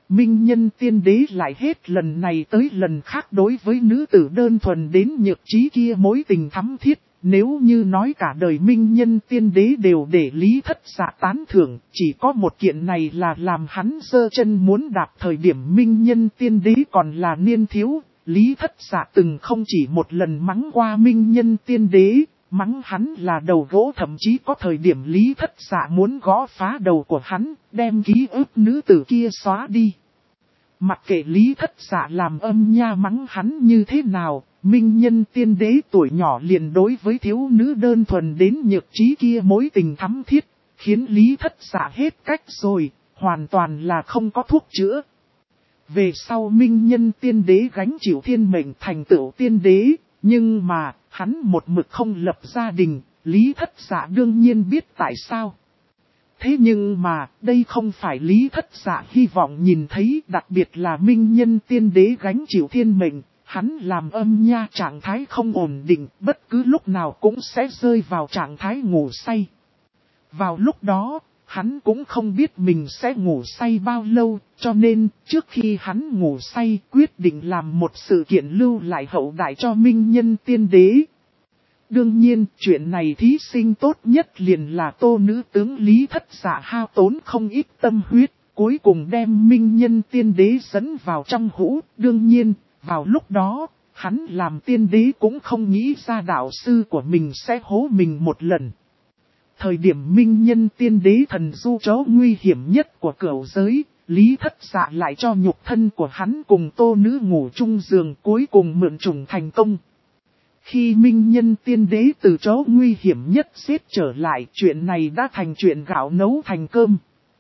Speaker 1: Minh Nhân Tiên Đế lại hết lần này tới lần khác đối với nữ tử đơn thuần đến nhược trí kia mối tình thắm thiết. Nếu như nói cả đời Minh Nhân Tiên Đế đều để Lý Thất Dạ tán thưởng, chỉ có một kiện này là làm hắn giơ chân muốn đạp thời điểm Minh Nhân Tiên Đế còn là niên thiếu. Lý Thất Dạ từng không chỉ một lần mắng qua Minh Nhân Tiên Đế, mắng hắn là đầu gỗ, thậm chí có thời điểm Lý Thất Dạ muốn gõ phá đầu của hắn, đem ký ức nữ tử kia xóa đi. Mặc kệ Lý Thất Dạ làm âm nha mắng hắn như thế nào, Minh Nhân Tiên Đế tuổi nhỏ liền đối với thiếu nữ đơn thuần đến nhược trí kia mối tình thắm thiết, khiến Lý Thất Dạ hết cách rồi, hoàn toàn là không có thuốc chữa. Về sau Minh Nhân Tiên Đế gánh chịu thiên mệnh thành tựu tiên đế, nhưng mà, hắn một mực không lập gia đình, Lý Thất Dạ đương nhiên biết tại sao. Thế nhưng mà, đây không phải Lý Thất Dạ hy vọng nhìn thấy, đặc biệt là Minh Nhân Tiên Đế gánh chịu thiên mệnh, hắn làm âm nha trạng thái không ổn định, bất cứ lúc nào cũng sẽ rơi vào trạng thái ngủ say. Vào lúc đó, hắn cũng không biết mình sẽ ngủ say bao lâu, cho nên trước khi hắn ngủ say quyết định làm một sự kiện lưu lại hậu đại cho Minh Nhân Tiên Đế. Đương nhiên, chuyện này thí sinh tốt nhất liền là Tô nữ tướng Lý Thất Dạ hao tốn không ít tâm huyết, cuối cùng đem Minh Nhân Tiên Đế dẫn vào trong hũ. Đương nhiên, vào lúc đó, hắn làm tiên đế cũng không nghĩ ra đạo sư của mình sẽ hố mình một lần. Thời điểm Minh Nhân Tiên Đế thần du chỗ nguy hiểm nhất của cửu giới, Lý Thất Dạ lại cho nhục thân của hắn cùng Tô nữ ngủ chung giường, cuối cùng mượn trùng thành công. Khi Minh Nhân Tiên Đế từ chỗ nguy hiểm nhất xếp trở lại, chuyện này đã thành chuyện gạo nấu thành cơm.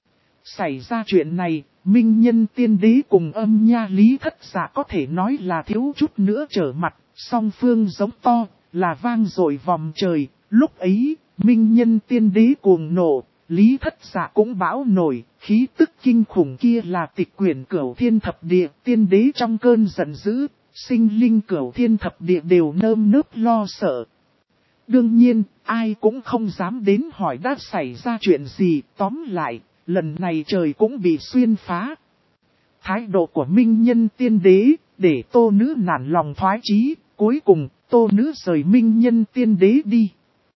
Speaker 1: Xảy ra chuyện này, Minh Nhân Tiên Đế cùng âm nha Lý Thất Dạ có thể nói là thiếu chút nữa trở mặt, song phương giống to, là vang dội vòm trời. Lúc ấy, Minh Nhân Tiên Đế cuồng nộ, Lý Thất Dạ cũng bão nổi, khí tức kinh khủng kia là tịch quyển cửu thiên thập địa. Tiên đế trong cơn giận dữ, sinh linh cửu thiên thập địa đều nơm nớp lo sợ. Đương nhiên, ai cũng không dám đến hỏi đã xảy ra chuyện gì. Tóm lại, lần này trời cũng bị xuyên phá. Thái độ của Minh Nhân Tiên Đế, để Tô nữ nản lòng thoái chí, cuối cùng, Tô nữ rời Minh Nhân Tiên Đế đi.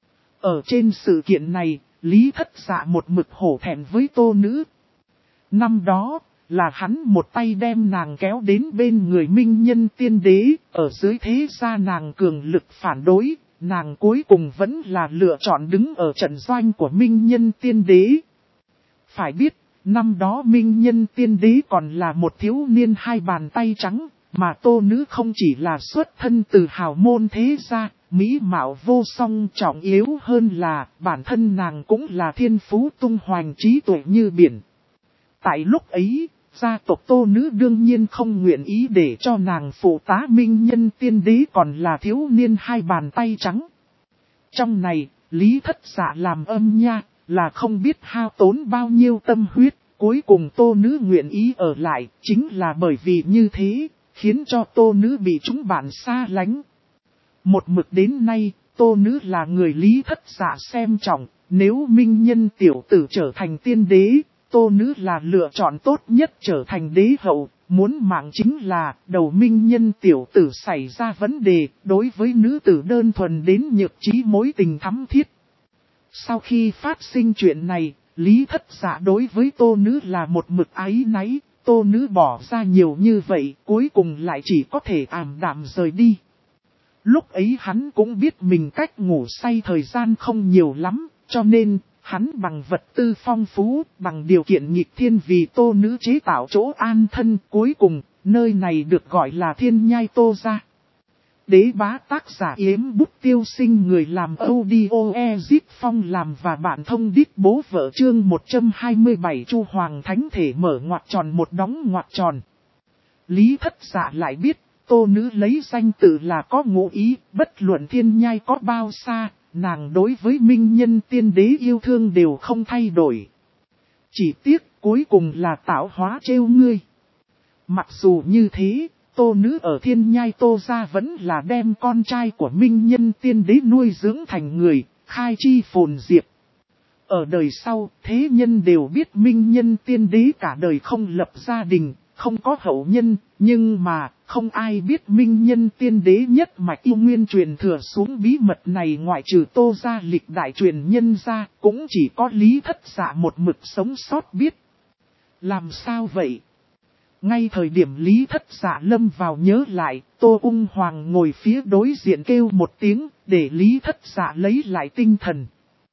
Speaker 1: Ở trên sự kiện này, Lý Thất Dạ một mực hổ thẹn với Tô nữ. Năm đó, là hắn một tay đem nàng kéo đến bên người Minh Nhân Tiên Đế, ở dưới thế gia nàng cường lực phản đối, nàng cuối cùng vẫn là lựa chọn đứng ở trận doanh của Minh Nhân Tiên Đế. Phải biết, năm đó Minh Nhân Tiên Đế còn là một thiếu niên hai bàn tay trắng, mà Tô nữ không chỉ là xuất thân từ hào môn thế gia, mỹ mạo vô song, trọng yếu hơn là bản thân nàng cũng là thiên phú tung hoành, trí tuệ như biển. Tại lúc ấy, gia tộc Tô nữ đương nhiên không nguyện ý để cho nàng phụ tá Minh Nhân Tiên Đế còn là thiếu niên hai bàn tay trắng. Trong này, Lý Thất Dạ làm âm nha, là không biết hao tốn bao nhiêu tâm huyết, cuối cùng Tô nữ nguyện ý ở lại, chính là bởi vì như thế, khiến cho Tô nữ bị chúng bạn xa lánh. Một mực đến nay, Tô nữ là người Lý Thất Dạ xem trọng, nếu Minh Nhân tiểu tử trở thành tiên đế, Tô nữ là lựa chọn tốt nhất trở thành đế hậu. Muốn mạng chính là đầu Minh Nhân tiểu tử xảy ra vấn đề, đối với nữ tử đơn thuần đến nhược trí mối tình thắm thiết. Sau khi phát sinh chuyện này, Lý Thất Dạ đối với Tô nữ là một mực áy náy, Tô nữ bỏ ra nhiều như vậy, cuối cùng lại chỉ có thể ảm đạm rời đi. Lúc ấy hắn cũng biết mình cách ngủ say thời gian không nhiều lắm, cho nên, hắn bằng vật tư phong phú, bằng điều kiện nghịch thiên vì Tô nữ chế tạo chỗ an thân. Cuối cùng, nơi này được gọi là Thiên Nhai Tô gia. Đế bá tác giả Yếm Bút Tiêu Sinh, người làm audio Ezip Phong làm và bạn thông đít bố vợ. Chương 127 Chu Hoàng Thánh Thể mở ngoặc tròn một đóng ngoặc tròn. Lý Thất Dạ lại biết, Tô nữ lấy danh tự là có ngụ ý, bất luận thiên nhai có bao xa, nàng đối với Minh Nhân Tiên Đế yêu thương đều không thay đổi. Chỉ tiếc cuối cùng là tạo hóa trêu ngươi. Mặc dù như thế, Tô nữ ở Thiên Nhai Tô gia vẫn là đem con trai của Minh Nhân Tiên Đế nuôi dưỡng thành người, khai chi phồn diệp. Ở đời sau, thế nhân đều biết Minh Nhân Tiên Đế cả đời không lập gia đình, không có hậu nhân, nhưng mà không ai biết minh nhân tiên đế nhất mạch yêu nguyên truyền thừa xuống bí mật này ngoại trừ Tô gia lịch đại truyền nhân ra, cũng chỉ có Lý Thất Dạ một mực sống sót biết. Làm sao vậy? Ngay thời điểm Lý Thất Dạ lâm vào nhớ lại, Tô Ung Hoàng ngồi phía đối diện kêu một tiếng, để Lý Thất Dạ lấy lại tinh thần.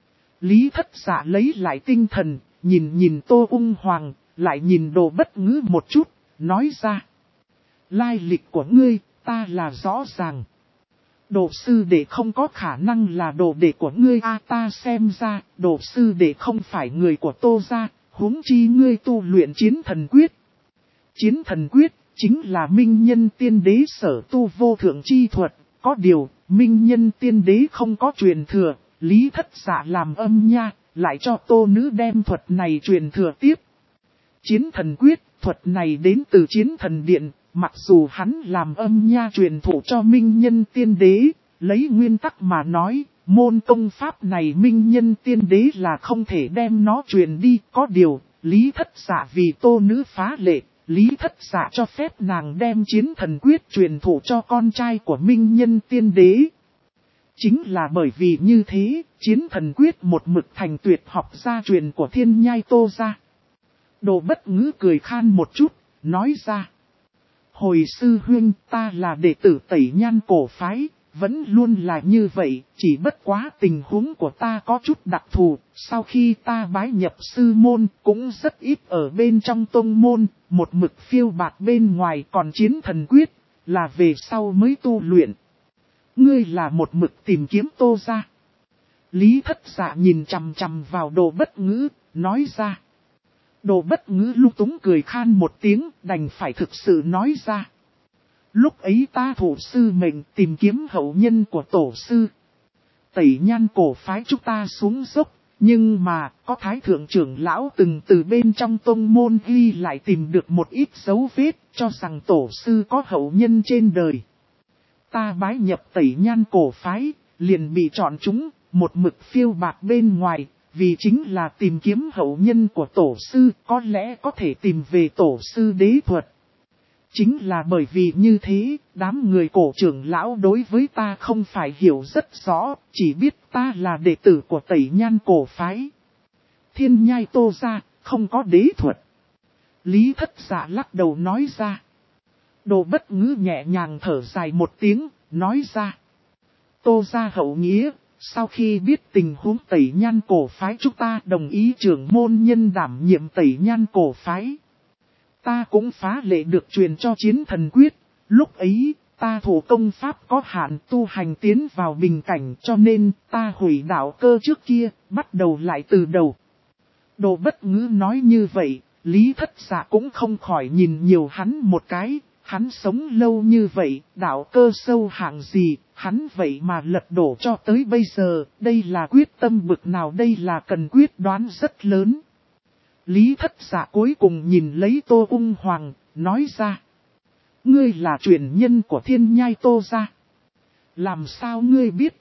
Speaker 1: Lý Thất Dạ lấy lại tinh thần, nhìn Tô Ung Hoàng, lại nhìn Đồ Bất Ngữ một chút, nói ra. Lai lịch của ngươi, ta là rõ ràng. Đồ sư đệ không có khả năng là đồ đệ của ngươi ta xem ra, đồ sư đệ không phải người của Tô gia, huống chi ngươi tu luyện chiến thần quyết. Chiến thần quyết, chính là minh nhân tiên đế sở tu vô thượng chi thuật, có điều, minh nhân tiên đế không có truyền thừa, Lý Thất Dạ làm âm nha, lại cho Tô nữ đem thuật này truyền thừa tiếp. Chiến thần quyết, thuật này đến từ chiến thần điện, mặc dù hắn làm âm nha truyền thụ cho minh nhân tiên đế, lấy nguyên tắc mà nói, môn công pháp này minh nhân tiên đế là không thể đem nó truyền đi, có điều, Lý Thất Dạ vì Tô nữ phá lệ. Lý Thất Dạ cho phép nàng đem chiến thần quyết truyền thụ cho con trai của minh nhân tiên đế. Chính là bởi vì như thế, chiến thần quyết một mực thành tuyệt học gia truyền của Thiên Nhai Tô gia. Đồ Bất Ngữ cười khan một chút, nói ra. Hồi sư huynh, ta là đệ tử Tẩy Nhan cổ phái, vẫn luôn là như vậy, chỉ bất quá tình huống của ta có chút đặc thù, sau khi ta bái nhập sư môn, cũng rất ít ở bên trong tông môn, một mực phiêu bạt bên ngoài, còn chiến thần quyết, là về sau mới tu luyện. Ngươi là một mực tìm kiếm Tô gia. Lý Thất Dạ nhìn chằm chằm vào Đồ Bất Ngữ, nói ra. Đồ Bất Ngữ lung túng cười khan một tiếng, đành phải thực sự nói ra. Lúc ấy ta thủ sư mệnh tìm kiếm hậu nhân của tổ sư. Tẩy Nhan cổ phái chúng ta xuống dốc, nhưng mà có thái thượng trưởng lão từng từ bên trong tông môn ghi lại tìm được một ít dấu vết, cho rằng tổ sư có hậu nhân trên đời. Ta bái nhập Tẩy Nhan cổ phái, liền bị chọn chúng, một mực phiêu bạt bên ngoài, vì chính là tìm kiếm hậu nhân của tổ sư, có lẽ có thể tìm về tổ sư đế thuật. Chính là bởi vì như thế, đám người cổ trưởng lão đối với ta không phải hiểu rất rõ, chỉ biết ta là đệ tử của Tẩy Nhan cổ phái. Thiên Nhai Tô gia, không có đế thuật. Lý Thất Dạ lắc đầu nói ra. Đồ Bất Ngữ nhẹ nhàng thở dài một tiếng, nói ra. Tô gia hậu nghĩa, sau khi biết tình huống Tẩy Nhan cổ phái chúng ta đồng ý trưởng môn nhân đảm nhiệm Tẩy Nhan cổ phái. Ta cũng phá lệ được truyền cho chiến thần quyết, lúc ấy, ta thủ công pháp có hạn tu hành tiến vào bình cảnh cho nên ta hủy đạo cơ trước kia, bắt đầu lại từ đầu. Đồ Bất Ngữ nói như vậy, Lý Thất Dạ cũng không khỏi nhìn nhiều hắn một cái, hắn sống lâu như vậy, đạo cơ sâu hạng gì, hắn vậy mà lật đổ cho tới bây giờ, đây là quyết tâm bực nào, đây là cần quyết đoán rất lớn. Lý Thất Dạ cuối cùng nhìn lấy Tô Ung Hoàng, nói ra. Ngươi là truyền nhân của Thiên Nhai Tô gia. Làm sao ngươi biết?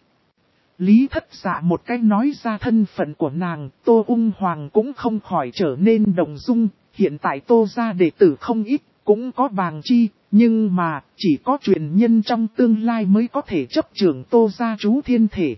Speaker 1: Lý Thất Dạ một cách nói ra thân phận của nàng, Tô Ung Hoàng cũng không khỏi trở nên động dung. Hiện tại Tô gia đệ tử không ít, cũng có bàng chi, nhưng mà chỉ có truyền nhân trong tương lai mới có thể chấp trưởng Tô gia chú thiên thể.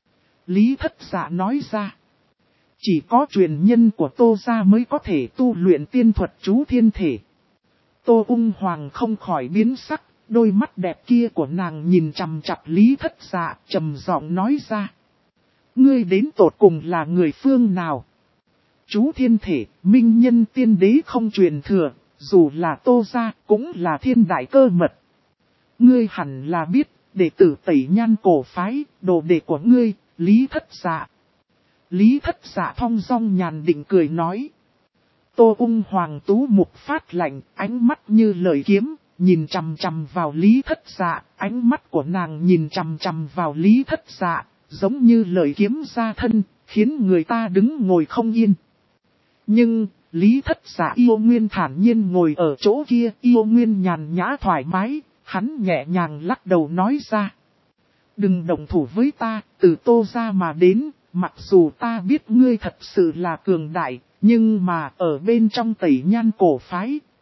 Speaker 1: Lý Thất Dạ nói ra. Chỉ có truyền nhân của Tô gia mới có thể tu luyện tiên thuật chú thiên thể. Tô Ung Hoàng không khỏi biến sắc, đôi mắt đẹp kia của nàng nhìn chằm chằm Lý Thất Dạ, trầm giọng nói ra. Ngươi đến tột cùng là người phương nào? Chú thiên thể, minh nhân tiên đế không truyền thừa, dù là Tô gia cũng là thiên đại cơ mật. Ngươi hẳn là biết, đệ tử Tẩy Nhan cổ phái, đồ đệ của ngươi, Lý Thất Dạ. Lý Thất Dạ thong dong nhàn định cười nói. Tô Ung Hoàng tú mục phát lạnh, ánh mắt như lời kiếm, nhìn chằm chằm vào Lý Thất Dạ, ánh mắt của nàng nhìn chằm chằm vào Lý Thất Dạ, giống như lời kiếm ra thân, khiến người ta đứng ngồi không yên. Nhưng, Lý Thất Dạ yêu nguyên thản nhiên ngồi ở chỗ kia, yêu nguyên nhàn nhã thoải mái, hắn nhẹ nhàng lắc đầu nói ra. Đừng động thủ với ta, từ Tô gia mà đến. Mặc dù ta biết ngươi thật sự là cường đại, nhưng mà ở bên trong Tẩy Nhan cổ phái,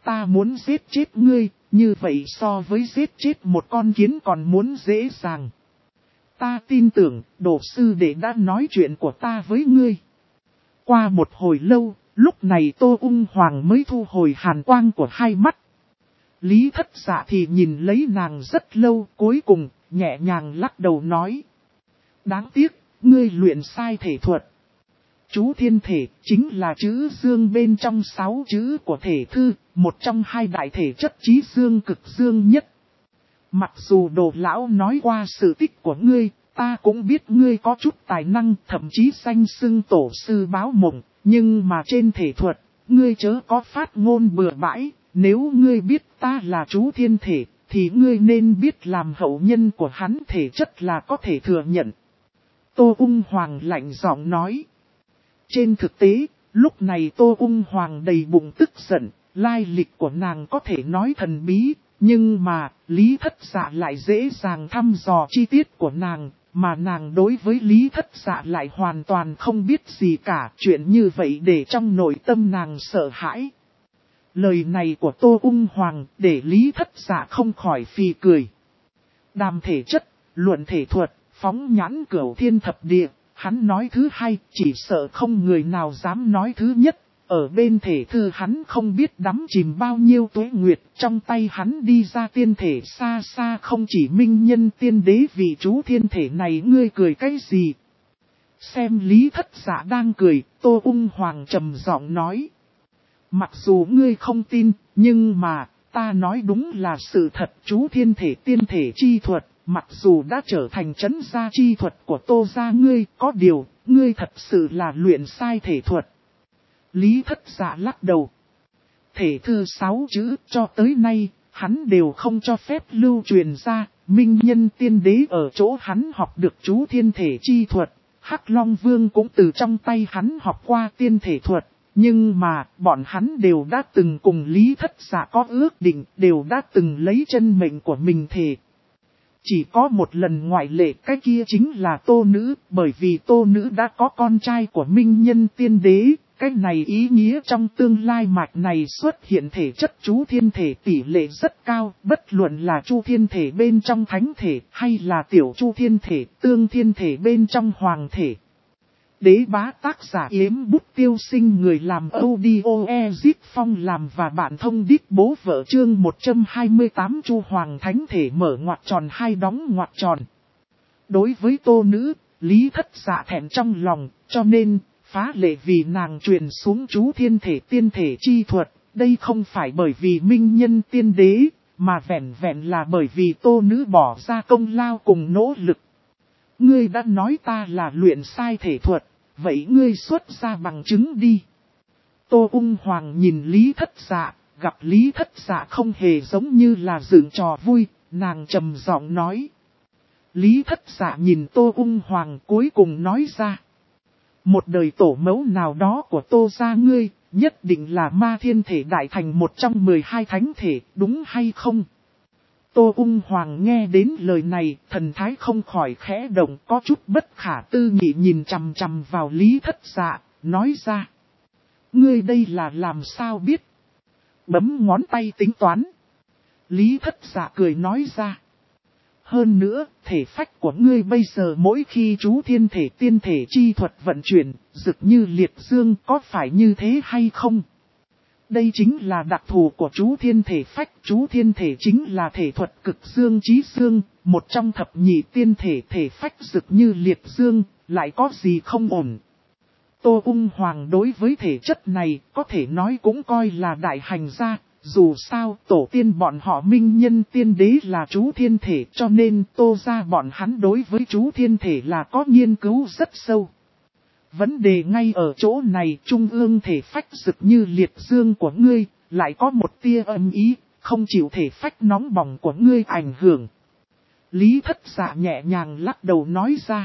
Speaker 1: ta muốn giết chết ngươi, như vậy so với giết chết một con kiến còn muốn dễ dàng. Ta tin tưởng, đồ sư đệ đã nói chuyện của ta với ngươi. Qua một hồi lâu, lúc này Tô Ung Hoàng mới thu hồi hàn quang của hai mắt. Lý Thất Dạ thì nhìn lấy nàng rất lâu, cuối cùng, nhẹ nhàng lắc đầu nói. Đáng tiếc, ngươi luyện sai thể thuật. Chú thiên thể chính là chữ dương bên trong 6 chữ của thể thư, một trong hai đại thể chất chí dương cực dương nhất. Mặc dù đồ lão nói qua sự tích của ngươi, ta cũng biết ngươi có chút tài năng, thậm chí danh xưng tổ sư báo mộng, nhưng mà trên thể thuật, ngươi chớ có phát ngôn bừa bãi, nếu ngươi biết ta là chú thiên thể, thì ngươi nên biết làm hậu nhân của hắn thể chất là có thể thừa nhận. Tô Ung Hoàng lạnh giọng nói. Trên thực tế, lúc này Tô Ung Hoàng đầy bụng tức giận, lai lịch của nàng có thể nói thần bí, nhưng mà, Lý Thất Dạ lại dễ dàng thăm dò chi tiết của nàng, mà nàng đối với Lý Thất Dạ lại hoàn toàn không biết gì cả, chuyện như vậy để trong nội tâm nàng sợ hãi. Lời này của Tô Ung Hoàng để Lý Thất Dạ không khỏi phì cười. Đàm thể chất, luận thể thuật, phóng nhãn cửu thiên thập địa, hắn nói thứ hai, chỉ sợ không người nào dám nói thứ nhất. Ở bên thể thư hắn không biết đắm chìm bao nhiêu tuế nguyệt, trong tay hắn đi ra tiên thể xa xa không chỉ minh nhân tiên đế vì chú thiên thể này ngươi cười cái gì. Xem Lý Thất Dạ đang cười, Tô Ung Hoàng trầm giọng nói. Mặc dù ngươi không tin, nhưng mà, ta nói đúng là sự thật chú thiên thể tiên thể chi thuật, mặc dù đã trở thành trấn gia chi thuật của Tô gia ngươi, có điều, ngươi thật sự là luyện sai thể thuật. Lý Thất Dạ lắc đầu. Thể thư 6 chữ cho tới nay, hắn đều không cho phép lưu truyền ra, minh nhân tiên đế ở chỗ hắn học được chú thiên thể chi thuật, Hắc Long Vương cũng từ trong tay hắn học qua tiên thể thuật, nhưng mà bọn hắn đều đã từng cùng Lý Thất Dạ có ước định, đều đã từng lấy chân mệnh của mình thề. Chỉ có một lần ngoại lệ, cái kia chính là Tô Nữ, bởi vì Tô Nữ đã có con trai của minh nhân tiên đế. Cái này ý nghĩa trong tương lai mạch này xuất hiện thể chất chú thiên thể tỷ lệ rất cao, bất luận là chu thiên thể bên trong thánh thể hay là tiểu chu thiên thể, tương thiên thể bên trong hoàng thể. Đế bá tác giả Yếm Bút Tiêu Sinh, người làm audio Ezip Phong làm và bản thông đít bố vợ chương 128 chu hoàng thánh thể mở ngoặc tròn hai đóng ngoặc tròn. Đối với Tô Nữ, Lý Thất Dạ thẹn trong lòng, cho nên phá lệ vì nàng truyền xuống chú thiên thể tiên thể chi thuật, đây không phải bởi vì minh nhân tiên đế, mà vẹn vẹn là bởi vì Tô Nữ bỏ ra công lao cùng nỗ lực. Ngươi đã nói ta là luyện sai thể thuật, vậy ngươi xuất ra bằng chứng đi. Tô Ung Hoàng nhìn Lý Thất Dạ, gặp Lý Thất Dạ không hề giống như là dựng trò vui, nàng trầm giọng nói. Lý Thất Dạ nhìn Tô Ung Hoàng cuối cùng nói ra. Một đời tổ mẫu nào đó của Tô gia ngươi, nhất định là ma thiên thể đại thành một trong 12 thánh thể, đúng hay không? Tô Ung Hoàng nghe đến lời này, thần thái không khỏi khẽ động, có chút bất khả tư nghị nhìn chằm chằm vào Lý Thất Dạ, nói ra. Ngươi đây là làm sao biết? Bấm ngón tay tính toán. Lý Thất Dạ cười nói ra. Hơn nữa, thể phách của ngươi bây giờ mỗi khi chú thiên thể tiên thể chi thuật vận chuyển, rực như liệt dương, có phải như thế hay không? Đây chính là đặc thù của chú thiên thể phách. Chú thiên thể chính là thể thuật cực dương chí dương, một trong thập nhị tiên thể thể phách rực như liệt dương, lại có gì không ổn. Tô Ung Hoàng đối với thể chất này có thể nói cũng coi là đại hành gia. Dù sao tổ tiên bọn họ minh nhân tiên đế là chú thiên thể, cho nên Tô gia bọn hắn đối với chú thiên thể là có nghiên cứu rất sâu. Vấn đề ngay ở chỗ này, trung ương thể phách rực như liệt dương của ngươi, lại có một tia âm ý, không chịu thể phách nóng bỏng của ngươi ảnh hưởng. Lý Thất Dạ nhẹ nhàng lắc đầu nói ra.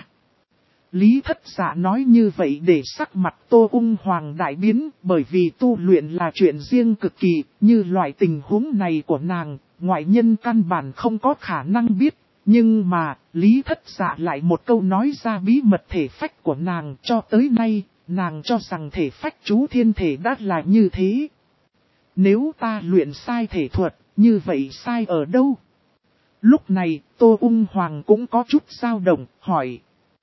Speaker 1: Lý Thất Dạ nói như vậy để sắc mặt Tô Ung Hoàng đại biến, bởi vì tu luyện là chuyện riêng cực kỳ, như loại tình huống này của nàng, ngoại nhân căn bản không có khả năng biết. Nhưng mà, Lý Thất Dạ lại một câu nói ra bí mật thể phách của nàng, cho tới nay, nàng cho rằng thể phách chú thiên thể đã là như thế. Nếu ta luyện sai thể thuật, như vậy sai ở đâu? Lúc này, Tô Ung Hoàng cũng có chút dao động, hỏi.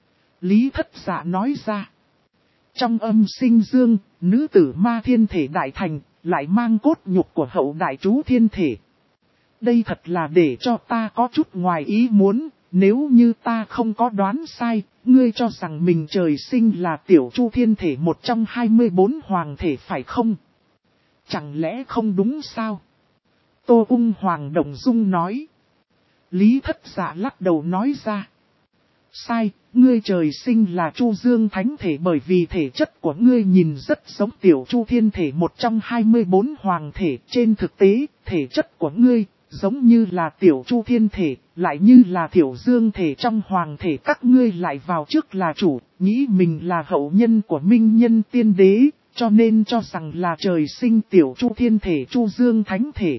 Speaker 1: Lý Thất Dạ nói ra. Trong âm sinh dương, nữ tử ma thiên thể đại thành, lại mang cốt nhục của hậu đại chú thiên thể. Đây thật là để cho ta có chút ngoài ý muốn, nếu như ta không có đoán sai, ngươi cho rằng mình trời sinh là tiểu chu thiên thể một trong 24 hoàng thể phải không? Chẳng lẽ không đúng sao? Tô Ung Hoàng động dung nói. Lý Thất Dạ lắc đầu nói ra. Sai, ngươi trời sinh là Chu Dương Thánh Thể bởi vì thể chất của ngươi nhìn rất giống tiểu Chu Thiên Thể một trong 24 hoàng thể. Trên thực tế, thể chất của ngươi giống như là tiểu Chu Thiên Thể, lại như là tiểu Dương Thể trong hoàng thể. Các ngươi lại vào trước là chủ, nghĩ mình là hậu nhân của minh nhân tiên đế, cho nên cho rằng là trời sinh tiểu Chu Thiên Thể Chu Dương Thánh Thể.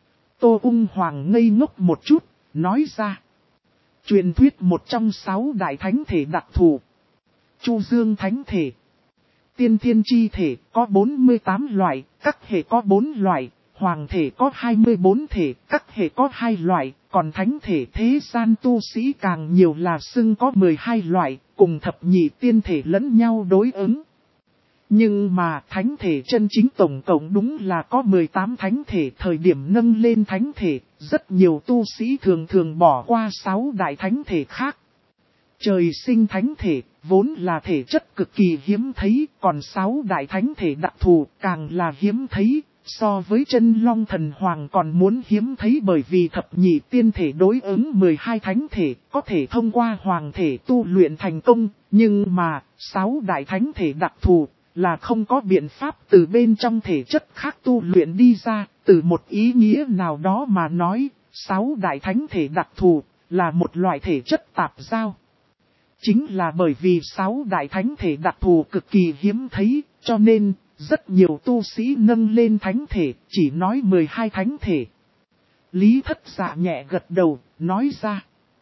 Speaker 1: Tô Ung Hoàng ngây ngốc một chút, nói ra. Truyền thuyết một trong 6 đại thánh thể đặc thù. Chu Dương Thánh Thể. Tiên thiên chi thể có 48 loại, các hệ có 4 loại, hoàng thể có 24 thể, các hệ có 2 loại, còn thánh thể thế gian tu sĩ càng nhiều là xưng có 12 loại, cùng thập nhị tiên thể lẫn nhau đối ứng. Nhưng mà thánh thể chân chính tổng cộng đúng là có 18 thánh thể. Thời điểm nâng lên thánh thể, rất nhiều tu sĩ thường bỏ qua 6 đại thánh thể khác. Trời sinh thánh thể, vốn là thể chất cực kỳ hiếm thấy, còn 6 đại thánh thể đặc thù càng là hiếm thấy, so với chân long thần hoàng còn muốn hiếm thấy bởi vì thập nhị tiên thể đối ứng 12 thánh thể, có thể thông qua hoàng thể tu luyện thành công, nhưng mà 6 đại thánh thể đặc thù là không có biện pháp từ bên trong thể chất khác tu luyện đi ra, từ một ý nghĩa nào đó mà nói, 6 đại thánh thể đặc thù là một loại thể chất tạp giao. Chính là bởi vì 6 đại thánh thể đặc thù cực kỳ hiếm thấy, cho nên rất nhiều tu sĩ nâng lên thánh thể, chỉ nói 12 thánh thể. Lý Thất Dạ nhẹ gật đầu, nói ra.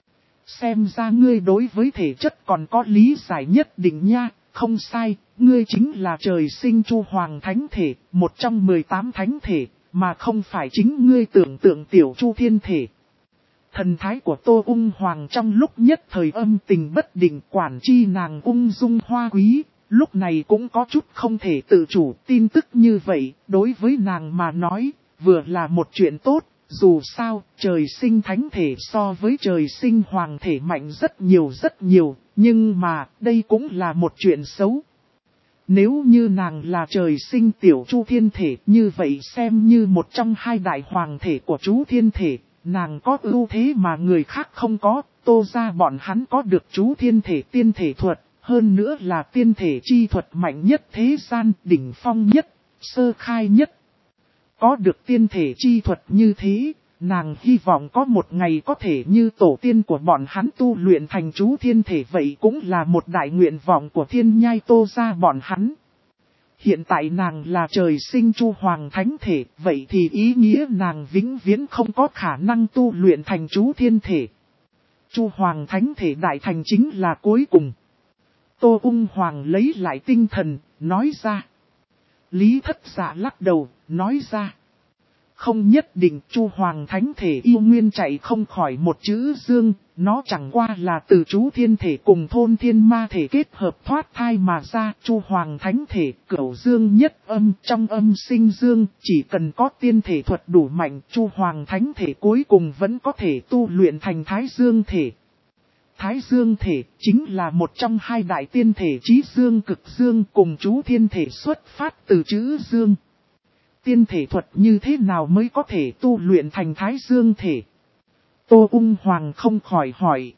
Speaker 1: Xem ra ngươi đối với thể chất còn có lý giải nhất định nha. Không sai, ngươi chính là trời sinh Chu Hoàng Thánh Thể, một trong 18 thánh thể, mà không phải chính ngươi tưởng tượng tiểu Chu Thiên Thể. Thần thái của Tô Ung Hoàng trong lúc nhất thời âm tình bất định, quản chi nàng ung dung hoa quý, lúc này cũng có chút không thể tự chủ. Tin tức như vậy, đối với nàng mà nói, vừa là một chuyện tốt, dù sao, trời sinh thánh thể so với trời sinh hoàng thể mạnh rất nhiều, nhưng mà, đây cũng là một chuyện xấu. Nếu như nàng là trời sinh tiểu Chu Thiên Thể, như vậy xem như một trong 2 đại hoàng thể của chú Thiên Thể, nàng có ưu thế mà người khác không có. Tô ra bọn hắn có được chú Thiên Thể tiên thể thuật, hơn nữa là tiên thể chi thuật mạnh nhất thế gian, đỉnh phong nhất, sơ khai nhất. Có được tiên thể chi thuật như thế, nàng hy vọng có một ngày có thể như tổ tiên của bọn hắn tu luyện thành chú Thiên Thể, vậy cũng là một đại nguyện vọng của thiên nhai Tô ra bọn hắn. Hiện tại nàng là trời sinh Chu Hoàng Thánh Thể, vậy thì ý nghĩa nàng vĩnh viễn không có khả năng tu luyện thành chú Thiên Thể. Chu Hoàng Thánh Thể đại thành chính là cuối cùng. Tô Ung Hoàng lấy lại tinh thần, nói ra. Lý Thất Dạ lắc đầu, nói ra. Không nhất định Chu Hoàng Thánh Thể yêu nguyên chạy không khỏi một chữ dương, nó chẳng qua là từ chú Thiên Thể cùng thôn thiên ma thể kết hợp thoát thai mà ra. Chu Hoàng Thánh Thể cửu dương nhất âm, trong âm sinh dương, chỉ cần có tiên thể thuật đủ mạnh, Chu Hoàng Thánh Thể cuối cùng vẫn có thể tu luyện thành Thái Dương Thể. Thái Dương Thể chính là một trong 2 đại tiên thể chí dương cực dương, cùng chú Thiên Thể xuất phát từ chữ dương. Tiên thể thuật như thế nào mới có thể tu luyện thành Thái Dương Thể? Tô Ung Hoàng không khỏi hỏi.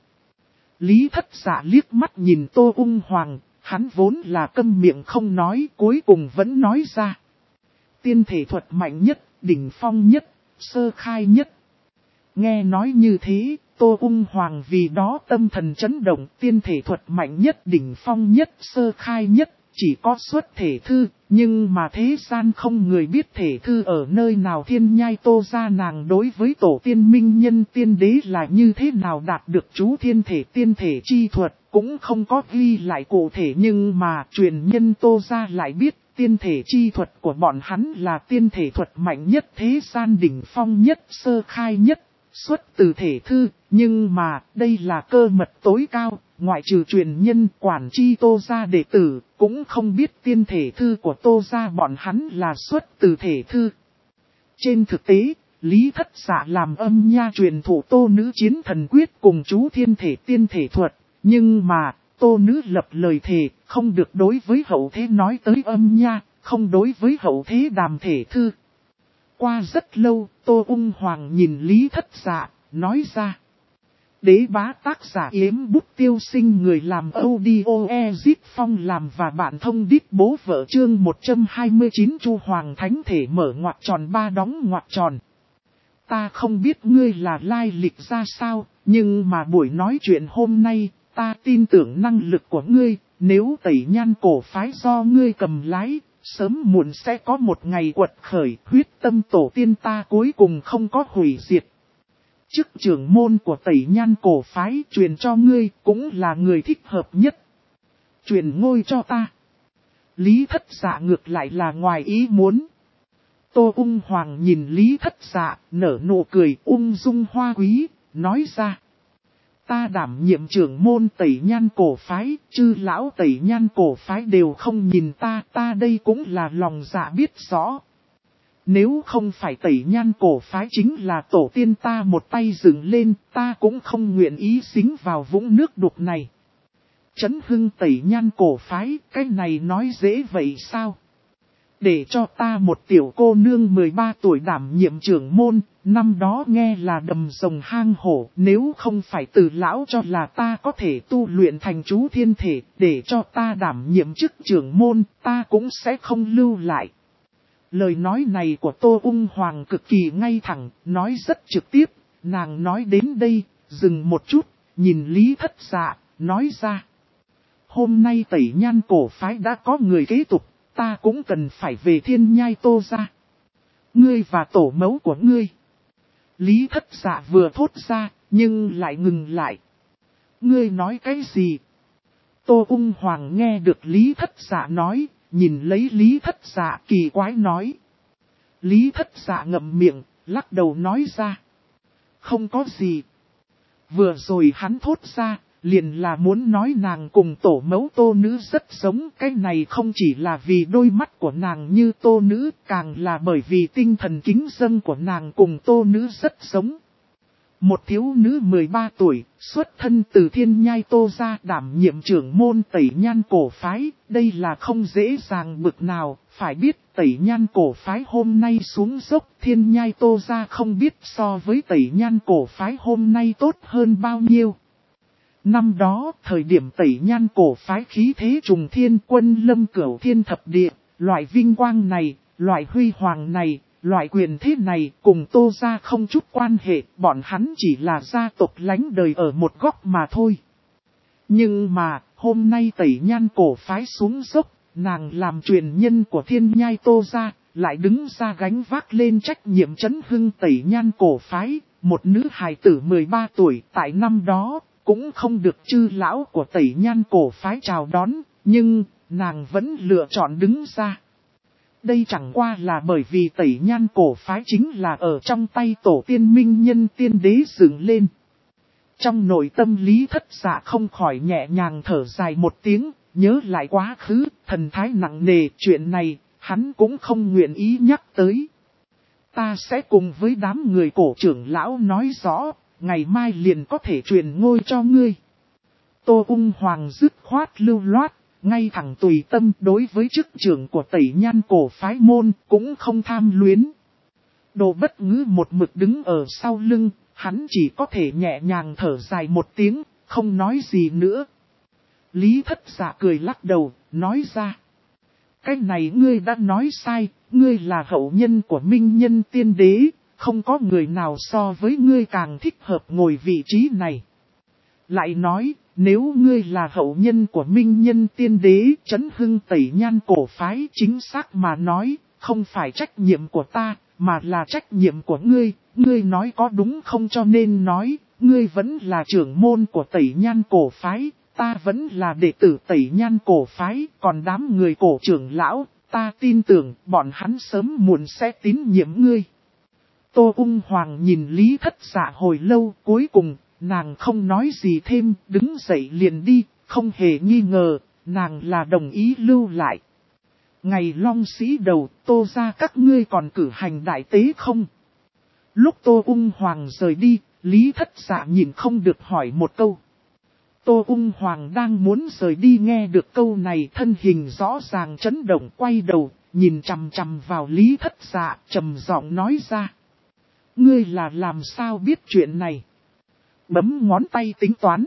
Speaker 1: Lý Thất Dạ liếc mắt nhìn Tô Ung Hoàng, hắn vốn là câm miệng không nói, cuối cùng vẫn nói ra. Tiên thể thuật mạnh nhất, đỉnh phong nhất, sơ khai nhất. Nghe nói như thế, Tô Ung Hoàng vì đó tâm thần chấn động. Tiên thể thuật mạnh nhất, đỉnh phong nhất, sơ khai nhất, chỉ có xuất thể thư, nhưng mà thế gian không người biết thể thư ở nơi nào. Thiên nhai Tô ra nàng đối với tổ tiên minh nhân tiên đế là như thế nào đạt được chú Thiên Thể tiên thể chi thuật, cũng không có ghi lại cụ thể, nhưng mà truyền nhân Tô ra lại biết tiên thể chi thuật của bọn hắn là tiên thể thuật mạnh nhất thế gian đỉnh phong nhất sơ khai nhất, xuất từ thể thư, nhưng mà đây là cơ mật tối cao, ngoại trừ truyền nhân quản chi Tô gia đệ tử, cũng không biết tiên thể thư của Tô gia bọn hắn là xuất từ thể thư. Trên thực tế, Lý Thất Dạ làm âm nha truyền thụ Tô Nữ chiến thần quyết cùng chú thiên thể tiên thể thuật, nhưng mà Tô Nữ lập lời thề, không được đối với hậu thế nói tới âm nha, không đối với hậu thế đàm thể thư. Qua rất lâu, Tô Ung Hoàng nhìn Lý Thất Dạ, nói ra. Đế bá tác giả Yếm Bút Tiêu Sinh người làm audio Ezit Phong làm và bạn thông đít bố vợ chương 129 Chu Hoàng Thánh Thể mở ngoặc tròn ba đóng ngoặc tròn. Ta không biết ngươi là lai lịch ra sao, nhưng mà buổi nói chuyện hôm nay, ta tin tưởng năng lực của ngươi, nếu Tẩy Nhan cổ phái do ngươi cầm lái, sớm muộn sẽ có một ngày quật khởi, huyết tâm tổ tiên ta cuối cùng không có hủy diệt. Chức trưởng môn của Tẩy Nhan cổ phái truyền cho ngươi cũng là người thích hợp nhất. Truyền ngôi cho ta. Lý Thất Dạ ngược lại là ngoài ý muốn. Tô Ung Hoàng nhìn Lý Thất Dạ, nở nụ cười ung dung hoa quý, nói ra. Ta đảm nhiệm trưởng môn Tẩy Nhan cổ phái, chư lão Tẩy Nhan cổ phái đều không nhìn ta đây cũng là lòng dạ biết rõ. Nếu không phải Tẩy Nhan cổ phái chính là tổ tiên ta một tay dựng lên, ta cũng không nguyện ý xính vào vũng nước đục này. Chấn hưng Tẩy Nhan cổ phái, cái này nói dễ vậy sao? Để cho ta một tiểu cô nương 13 tuổi đảm nhiệm trưởng môn, năm đó nghe là đầm rồng hang hổ, nếu không phải từ lão cho là ta có thể tu luyện thành chú thiên thể, để cho ta đảm nhiệm chức trưởng môn, ta cũng sẽ không lưu lại. Lời nói này của Tô Ung Hoàng cực kỳ ngay thẳng, nói rất trực tiếp, nàng nói đến đây, dừng một chút, nhìn Lý Thất Dạ, nói ra. Hôm nay Tẩy Nhan cổ phái đã có người kế tục. Ta cũng cần phải về Thiên Nhai Tô ra. Ngươi và tổ mẫu của ngươi. Lý Thất Dạ vừa thốt ra, nhưng lại ngừng lại. Ngươi nói cái gì? Tô Ung Hoàng nghe được Lý Thất Dạ nói, nhìn lấy Lý Thất Dạ kỳ quái nói. Lý Thất Dạ ngậm miệng, lắc đầu nói ra. Không có gì. Vừa rồi hắn thốt ra. Liền là muốn nói nàng cùng tổ mẫu Tô Nữ rất giống, cái này không chỉ là vì đôi mắt của nàng như Tô Nữ, càng là bởi vì tinh thần kính dâng của nàng cùng Tô Nữ rất giống. Một thiếu nữ 13 tuổi, xuất thân từ Thiên Nhai Tô ra đảm nhiệm trưởng môn Tẩy Nhan cổ phái, đây là không dễ dàng bực nào, phải biết Tẩy Nhan cổ phái hôm nay xuống dốc, Thiên Nhai Tô ra không biết so với Tẩy Nhan cổ phái hôm nay tốt hơn bao nhiêu. Năm đó, thời điểm Tẩy Nhan cổ phái khí thế trùng thiên quân lâm cửu thiên thập địa, loại vinh quang này, loại huy hoàng này, loại quyền thế này cùng Tô gia không chút quan hệ, bọn hắn chỉ là gia tộc lánh đời ở một góc mà thôi. Nhưng mà, hôm nay Tẩy Nhan cổ phái xuống dốc, nàng làm truyền nhân của Thiên Nhai Tô gia, lại đứng ra gánh vác lên trách nhiệm trấn hưng Tẩy Nhan cổ phái, một nữ hài tử 13 tuổi tại năm đó. Cũng không được chư lão của Tẩy Nhan cổ phái chào đón, nhưng nàng vẫn lựa chọn đứng ra. Đây chẳng qua là bởi vì Tẩy Nhan cổ phái chính là ở trong tay tổ tiên minh nhân tiên đế dựng lên. Trong nội tâm Lý Thất Dạ không khỏi nhẹ nhàng thở dài một tiếng, nhớ lại quá khứ, thần thái nặng nề, chuyện này, hắn cũng không nguyện ý nhắc tới. Ta sẽ cùng với đám người cổ trưởng lão nói rõ. Ngày mai liền có thể truyền ngôi cho ngươi. Tô Ung Hoàng dứt khoát lưu loát, ngay thẳng tùy tâm đối với chức trưởng của Tẩy Nhan cổ phái môn cũng không tham luyến. Đồ Bất Ngữ một mực đứng ở sau lưng, hắn chỉ có thể nhẹ nhàng thở dài một tiếng, không nói gì nữa. Lý Thất Dạ cười lắc đầu, nói ra. Cái này ngươi đã nói sai, ngươi là hậu nhân của minh nhân tiên đế. Không có người nào so với ngươi càng thích hợp ngồi vị trí này. Lại nói, nếu ngươi là hậu nhân của minh nhân tiên đế, trấn hưng Tẩy Nhan cổ phái chính xác mà nói, không phải trách nhiệm của ta, mà là trách nhiệm của ngươi. Ngươi nói có đúng không cho nên nói, ngươi vẫn là trưởng môn của Tẩy Nhan cổ phái, ta vẫn là đệ tử Tẩy Nhan cổ phái, còn đám người cổ trưởng lão, ta tin tưởng bọn hắn sớm muộn sẽ tín nhiệm ngươi. Tô Ung Hoàng nhìn Lý Thất Dạ hồi lâu, cuối cùng, nàng không nói gì thêm, đứng dậy liền đi, không hề nghi ngờ, nàng là đồng ý lưu lại. Ngày Long Sĩ đầu, Tô ra các ngươi còn cử hành đại tế không? Lúc Tô Ung Hoàng rời đi, Lý Thất Dạ nhìn không được hỏi một câu. Tô Ung Hoàng đang muốn rời đi, nghe được câu này, thân hình rõ ràng chấn động, quay đầu, nhìn chằm chằm vào Lý Thất Dạ, trầm giọng nói ra. Ngươi là làm sao biết chuyện này? Bấm ngón tay tính toán.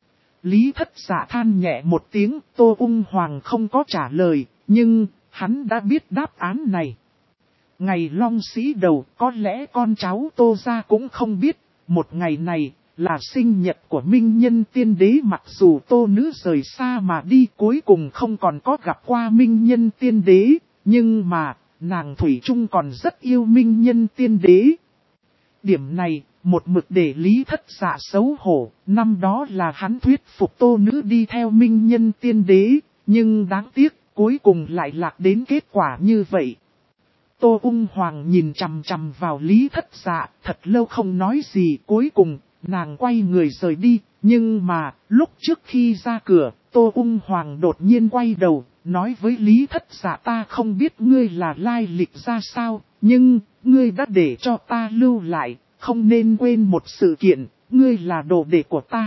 Speaker 1: Lý Thất Dạ than nhẹ một tiếng, Tô Ung Hoàng không có trả lời, nhưng hắn đã biết đáp án này. Ngày Long Sĩ đầu, có lẽ con cháu Tô gia cũng không biết, một ngày này là sinh nhật của Minh Nhân Tiên Đế, mặc dù Tô nữ rời xa mà đi, cuối cùng không còn có gặp qua Minh Nhân Tiên Đế, nhưng mà nàng thủy chung còn rất yêu Minh Nhân Tiên Đế. Điểm này, một mực để Lý Thất Dạ xấu hổ, năm đó là hắn thuyết phục Tô nữ đi theo Minh Nhân Tiên Đế, nhưng đáng tiếc, cuối cùng lại lạc đến kết quả như vậy. Tô Ung Hoàng nhìn chằm chằm vào Lý Thất Dạ, thật lâu không nói gì, cuối cùng, nàng quay người rời đi, nhưng mà, lúc trước khi ra cửa, Tô Ung Hoàng đột nhiên quay đầu, nói với Lý Thất Dạ, ta không biết ngươi là lai lịch ra sao, nhưng, ngươi đã để cho ta lưu lại, không nên quên một sự kiện, ngươi là đồ đệ của ta.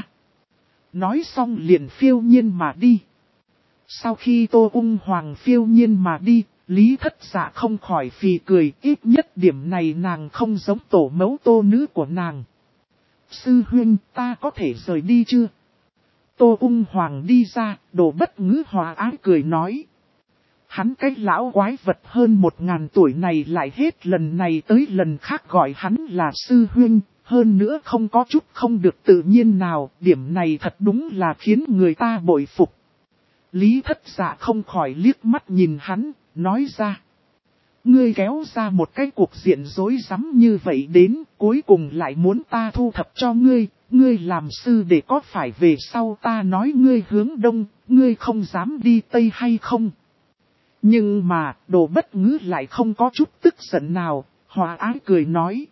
Speaker 1: Nói xong liền phiêu nhiên mà đi. Sau khi Tô Ung Hoàng phiêu nhiên mà đi, Lý Thất Dạ không khỏi phì cười, ít nhất điểm này nàng không giống tổ mẫu Tô nữ của nàng. Sư huynh, ta có thể rời đi chưa? Tô Ung Hoàng đi ra, Đồ Bất Ngữ hòa ái cười nói. Hắn cái lão quái vật hơn 1000 tuổi này lại hết lần này tới lần khác gọi hắn là sư huynh, hơn nữa không có chút không được tự nhiên nào, điểm này thật đúng là khiến người ta bội phục. Lý Thất Dạ không khỏi liếc mắt nhìn hắn, nói ra. Ngươi kéo ra một cái cuộc diện rối rắm như vậy đến, cuối cùng lại muốn ta thu thập cho ngươi, ngươi làm sư để có phải về sau ta nói ngươi hướng đông, ngươi không dám đi tây hay không? Nhưng mà, Đồ Bất Ngữ lại không có chút tức giận nào, hòa ái cười nói.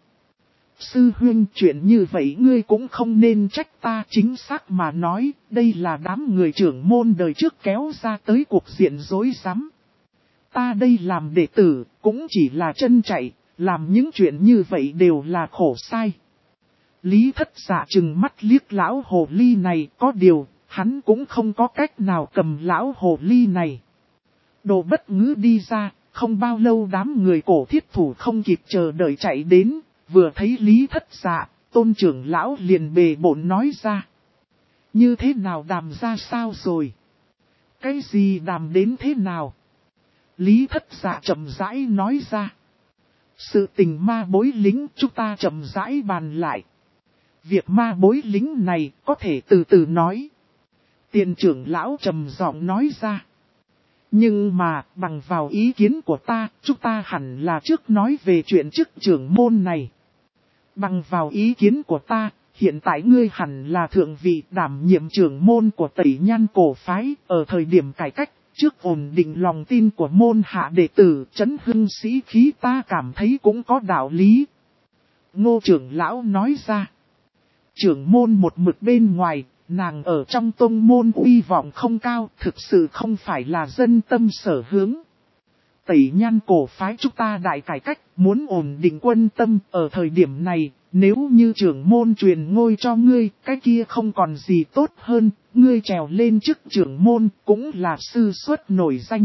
Speaker 1: Sư huynh, chuyện như vậy ngươi cũng không nên trách ta, chính xác mà nói, đây là đám người trưởng môn đời trước kéo ra tới cuộc diện rối rắm. Ta đây làm đệ tử, cũng chỉ là chân chạy, làm những chuyện như vậy đều là khổ sai. Lý Thất Dạ trừng mắt liếc lão hồ ly này, có điều, hắn cũng không có cách nào cầm lão hồ ly này. Đồ Bất Ngữ đi ra, không bao lâu đám người cổ thiết thủ không kịp chờ đợi chạy đến, vừa thấy Lý Thất Dạ, Tôn trưởng lão liền bề bộn nói ra. Như thế nào đàm ra sao rồi? Cái gì đàm đến thế nào? Lý Thất Dạ chậm rãi nói ra. Sự tình ma bối lính chúng ta chậm rãi bàn lại. Việc ma bối lính này có thể từ từ nói. Tiền trưởng lão trầm giọng nói ra. Nhưng mà bằng vào ý kiến của ta, chúng ta hẳn là trước nói về chuyện chức trưởng môn này. Bằng vào ý kiến của ta, hiện tại ngươi hẳn là thượng vị đảm nhiệm trưởng môn của Tẩy Nhan cổ phái, ở thời điểm cải cách, trước ổn định lòng tin của môn hạ đệ tử, trấn hưng sĩ khí, ta cảm thấy cũng có đạo lý. Ngô trưởng lão nói ra, trưởng môn một mực bên ngoài, nàng ở trong tông môn uy vọng không cao, thực sự không phải là dân tâm sở hướng. Tẩy Nhan cổ phái chúng ta đại cải cách, muốn ổn định quân tâm, ở thời điểm này, nếu như trưởng môn truyền ngôi cho ngươi, cái kia không còn gì tốt hơn, ngươi trèo lên chức trưởng môn, cũng là sư xuất nổi danh.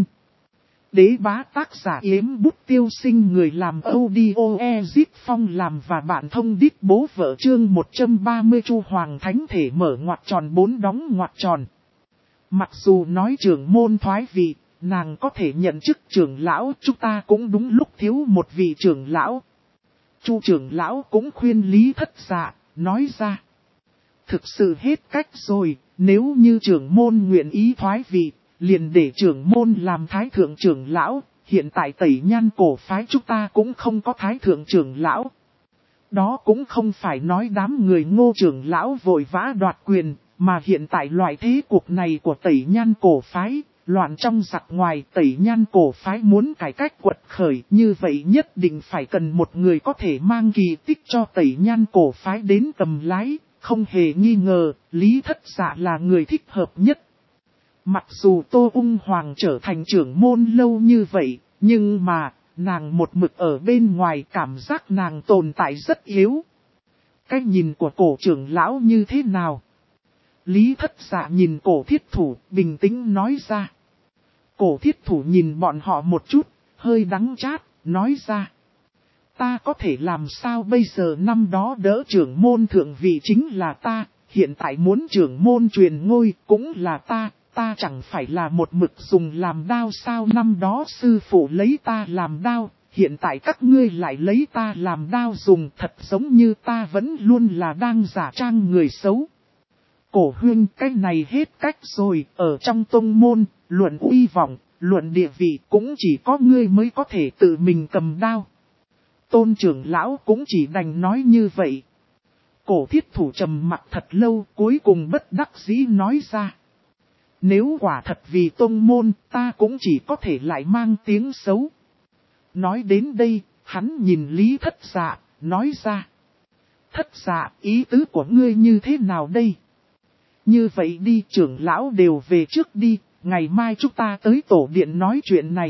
Speaker 1: Đế bá tác giả Yếm Bút Tiêu Sinh, người làm audio Ezip Phong làm và bạn thông đít bố vợ chương 130 Chu Hoàng Thánh Thể mở ngoặc tròn 4 đóng ngoặc tròn. Mặc dù nói trưởng môn thoái vị, nàng có thể nhận chức trưởng lão, chúng ta cũng đúng lúc thiếu một vị trưởng lão. Chu trưởng lão cũng khuyên Lý Thất Dạ, nói ra. Thực sự hết cách rồi, nếu như trưởng môn nguyện ý thoái vị, liền để trưởng môn làm thái thượng trưởng lão, hiện tại Tẩy Nhan cổ phái chúng ta cũng không có thái thượng trưởng lão. Đó cũng không phải nói đám người Ngô trưởng lão vội vã đoạt quyền, mà hiện tại loại thế cuộc này của Tẩy Nhan cổ phái, loạn trong giặc ngoài, Tẩy Nhan cổ phái muốn cải cách quật khởi, như vậy nhất định phải cần một người có thể mang kỳ tích cho Tẩy Nhan cổ phái đến cầm lái, không hề nghi ngờ, Lý Thất Dạ là người thích hợp nhất. Mặc dù Tô Ung Hoàng trở thành trưởng môn lâu như vậy, nhưng mà, nàng một mực ở bên ngoài, cảm giác nàng tồn tại rất yếu. Cái nhìn của cổ trưởng lão như thế nào? Lý Thất Dạ nhìn cổ thiết thủ, bình tĩnh nói ra. Cổ thiết thủ nhìn bọn họ một chút, hơi đắng chát, nói ra. Ta có thể làm sao bây giờ, năm đó đỡ trưởng môn thượng vị chính là ta, hiện tại muốn trưởng môn truyền ngôi cũng là ta chẳng phải là một mực dùng làm đao sao, năm đó sư phụ lấy ta làm đao, hiện tại các ngươi lại lấy ta làm đao dùng, thật giống như ta vẫn luôn là đang giả trang người xấu. Cổ huynh, cái này hết cách rồi, ở trong tông môn, luận uy vọng, luận địa vị cũng chỉ có ngươi mới có thể tự mình cầm đao. Tôn trưởng lão cũng chỉ đành nói như vậy. Cổ thiết thủ trầm mặc thật lâu, cuối cùng bất đắc dĩ nói ra. Nếu quả thật vì tông môn, ta cũng chỉ có thể lại mang tiếng xấu. Nói đến đây, hắn nhìn Lý Thất Dạ, nói ra. Thất Dạ, ý tứ của ngươi như thế nào đây? Như vậy đi, trưởng lão đều về trước đi, ngày mai chúng ta tới tổ điện nói chuyện này.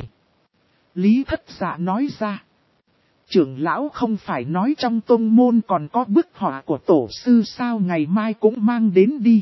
Speaker 1: Lý Thất Dạ nói ra. Trưởng lão không phải nói trong tông môn còn có bức họa của tổ sư sao, ngày mai cũng mang đến đi.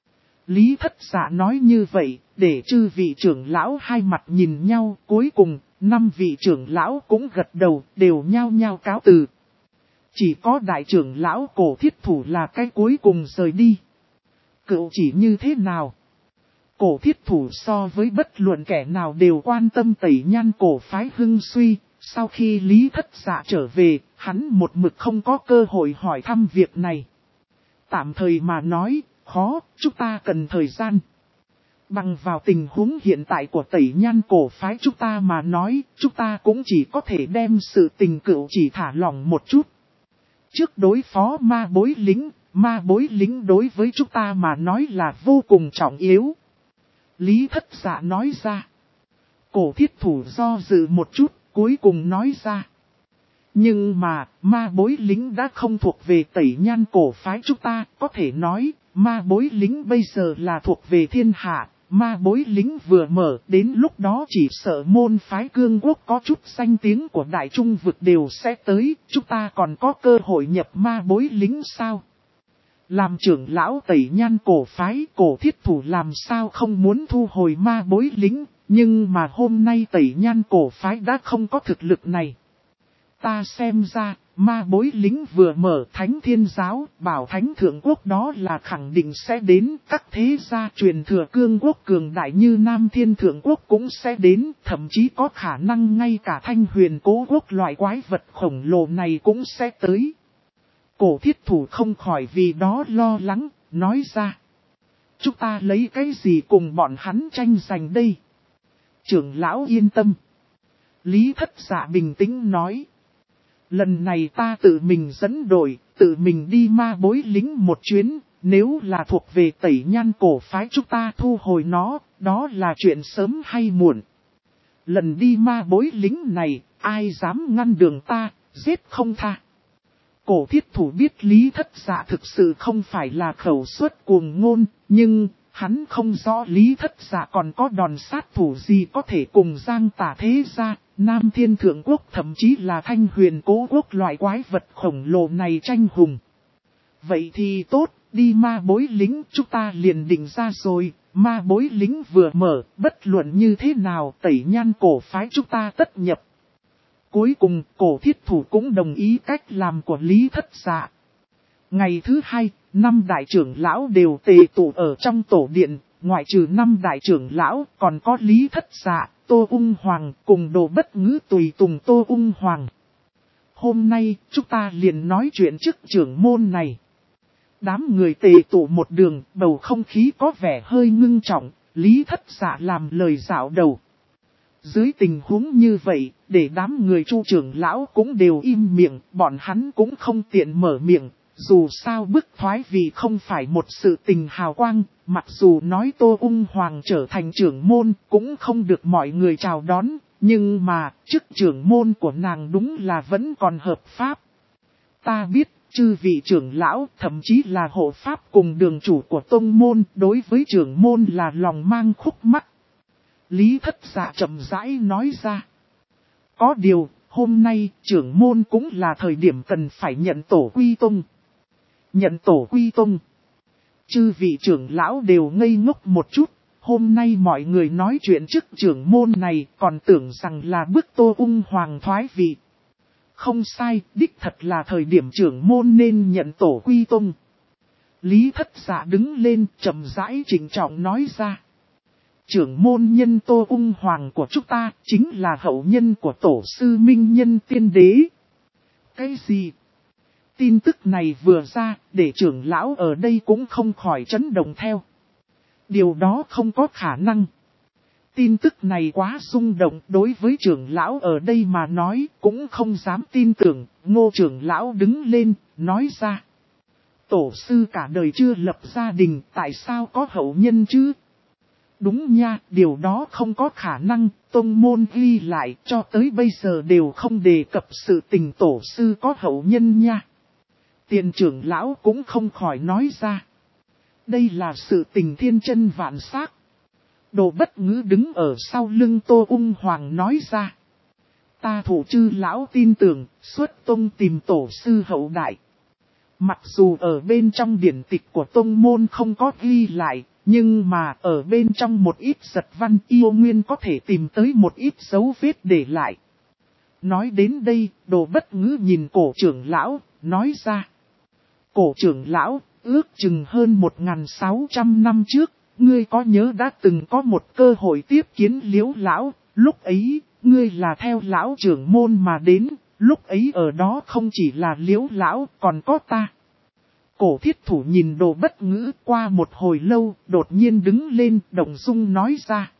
Speaker 1: Lý Thất Dạ nói như vậy, để chư vị trưởng lão hai mặt nhìn nhau, cuối cùng, 5 vị trưởng lão cũng gật đầu, đều nhao nhao cáo từ. Chỉ có đại trưởng lão cổ thiết thủ là cái cuối cùng rời đi. Cậu chỉ như thế nào? Cổ thiết thủ so với bất luận kẻ nào đều quan tâm Tẩy Nhan cổ phái hưng suy. Sau khi Lý Thất Dạ trở về, hắn một mực không có cơ hội hỏi thăm việc này. Tạm thời mà nói, khó, chúng ta cần thời gian. Bằng vào tình huống hiện tại của Tẩy Nhan cổ phái chúng ta mà nói, chúng ta cũng chỉ có thể đem sự tình cựu chỉ thả lỏng một chút. Trước đối phó ma bối lính đối với chúng ta mà nói là vô cùng trọng yếu. Lý Thất Dạ nói ra. Cổ thiết thủ do dự một chút, cuối cùng nói ra. Nhưng mà, ma bối lính đã không thuộc về Tẩy Nhan cổ phái chúng ta, có thể nói, ma bối lính bây giờ là thuộc về thiên hạ, ma bối lính vừa mở, đến lúc đó chỉ sợ môn phái cương quốc có chút danh tiếng của đại trung vực đều sẽ tới, chúng ta còn có cơ hội nhập ma bối lính sao? Làm trưởng lão Tẩy Nhan cổ phái, cổ thiết thủ làm sao không muốn thu hồi ma bối lính, nhưng mà hôm nay Tẩy Nhan cổ phái đã không có thực lực này. Ta xem ra, ma bối lính vừa mở Thánh Thiên Giáo, bảo Thánh Thượng Quốc đó là khẳng định sẽ đến, các thế gia truyền thừa cương quốc cường đại như Nam Thiên Thượng Quốc cũng sẽ đến, thậm chí có khả năng ngay cả Thanh Huyền Cố Quốc loại quái vật khổng lồ này cũng sẽ tới. Cổ thiết thủ không khỏi vì đó lo lắng, nói ra. Chúng ta lấy cái gì cùng bọn hắn tranh giành đây? Trưởng lão yên tâm. Lý Thất Dạ bình tĩnh nói. Lần này ta tự mình dẫn đội, tự mình đi ma bối lính một chuyến, nếu là thuộc về Tẩy Nhan cổ phái chúng ta thu hồi nó, đó là chuyện sớm hay muộn. Lần đi ma bối lính này, ai dám ngăn đường ta, giết không tha. Cổ thiết thủ biết Lý Thất Dạ thực sự không phải là khẩu suất cuồng ngôn, nhưng hắn không rõ Lý Thất Dạ còn có đòn sát thủ gì có thể cùng Giang Tả thế gia, Nam Thiên Thượng Quốc thậm chí là Thanh Huyền Cố Quốc loại quái vật khổng lồ này tranh hùng. Vậy thì tốt, đi ma bối lính chúng ta liền định ra rồi, ma bối lính vừa mở, bất luận như thế nào Tẩy Nhan cổ phái chúng ta tất nhập. Cuối cùng, cổ thiết thủ cũng đồng ý cách làm của Lý Thất Dạ. Ngày thứ 2, 5 đại trưởng lão đều tề tụ ở trong tổ điện, ngoại trừ 5 đại trưởng lão, còn có Lý Thất Dạ, Tô Ung Hoàng cùng Đồ Bất Ngữ tùy tùng Tô Ung Hoàng. Hôm nay, chúng ta liền nói chuyện chức trưởng môn này. Đám người tề tụ một đường, bầu không khí có vẻ hơi ngưng trọng, Lý Thất Dạ làm lời dạo đầu. Dưới tình huống như vậy, để đám người Chu trưởng lão cũng đều im miệng, bọn hắn cũng không tiện mở miệng, Dù sao bức thoái vị không phải một sự tình hào quang, mặc dù nói Tô Ung Hoàng trở thành trưởng môn cũng không được mọi người chào đón, nhưng mà chức trưởng môn của nàng đúng là vẫn còn hợp pháp. Ta biết, chư vị trưởng lão, thậm chí là hộ pháp cùng đường chủ của tông môn, đối với trưởng môn là lòng mang khúc mắc. Lý Thất Dạ chậm rãi nói ra. Có điều, hôm nay trưởng môn cũng là thời điểm cần phải nhận tổ quy tông. Nhận tổ quy tông. Chư vị trưởng lão đều ngây ngốc một chút. Hôm nay mọi người nói chuyện chức trưởng môn này còn tưởng rằng là bức Tô Ung Hoàng thoái vị. Không sai, đích thật là thời điểm trưởng môn nên nhận tổ quy tông. Lý Thất Dạ đứng lên chậm rãi trịnh trọng nói ra. Trưởng môn nhân Tô Ung Hoàng của chúng ta chính là hậu nhân của tổ sư Minh Nhân Tiên Đế. Cái gì? Tin tức này vừa ra, để trưởng lão ở đây cũng không khỏi chấn động theo. Điều đó không có khả năng. Tin tức này quá rung động đối với trưởng lão ở đây mà nói cũng không dám tin tưởng. Ngô trưởng lão đứng lên, nói ra. Tổ sư cả đời chưa lập gia đình, tại sao có hậu nhân chứ? Đúng nha, điều đó không có khả năng, tông môn ghi lại cho tới bây giờ đều không đề cập sự tình tổ sư có hậu nhân nha. Tiền trưởng lão cũng không khỏi nói ra. Đây là sự tình thiên chân vạn xác. Đồ Bất Ngữ đứng ở sau lưng Tô Ung Hoàng nói ra. Ta thủ chư lão tin tưởng, xuất tông tìm tổ sư hậu đại. Mặc dù ở bên trong điển tịch của tông môn không có ghi lại, nhưng mà ở bên trong một ít giật văn yêu nguyên có thể tìm tới một ít dấu vết để lại. Nói đến đây, Đồ Bất Ngữ nhìn cổ trưởng lão, nói ra. Cổ trưởng lão, ước chừng hơn 1.600 năm trước, ngươi có nhớ đã từng có một cơ hội tiếp kiến Liễu lão, lúc ấy, ngươi là theo lão trưởng môn mà đến, lúc ấy ở đó không chỉ là Liễu lão, còn có ta. Cổ thiết thủ nhìn Đồ Bất Ngữ qua một hồi lâu, đột nhiên đứng lên, động dung nói ra.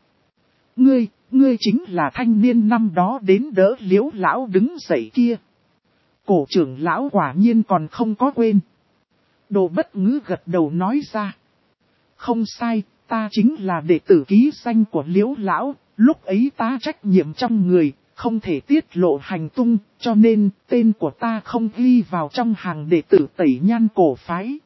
Speaker 1: Ngươi chính là thanh niên năm đó đến đỡ Liễu lão đứng dậy kia. Cổ trưởng lão quả nhiên còn không có quên. Đồ Bất Ngữ gật đầu nói ra. Không sai, ta chính là đệ tử ký danh của Liễu lão, lúc ấy ta trách nhiệm trong người, không thể tiết lộ hành tung, cho nên tên của ta không ghi vào trong hàng đệ tử Tẩy Nhan cổ phái.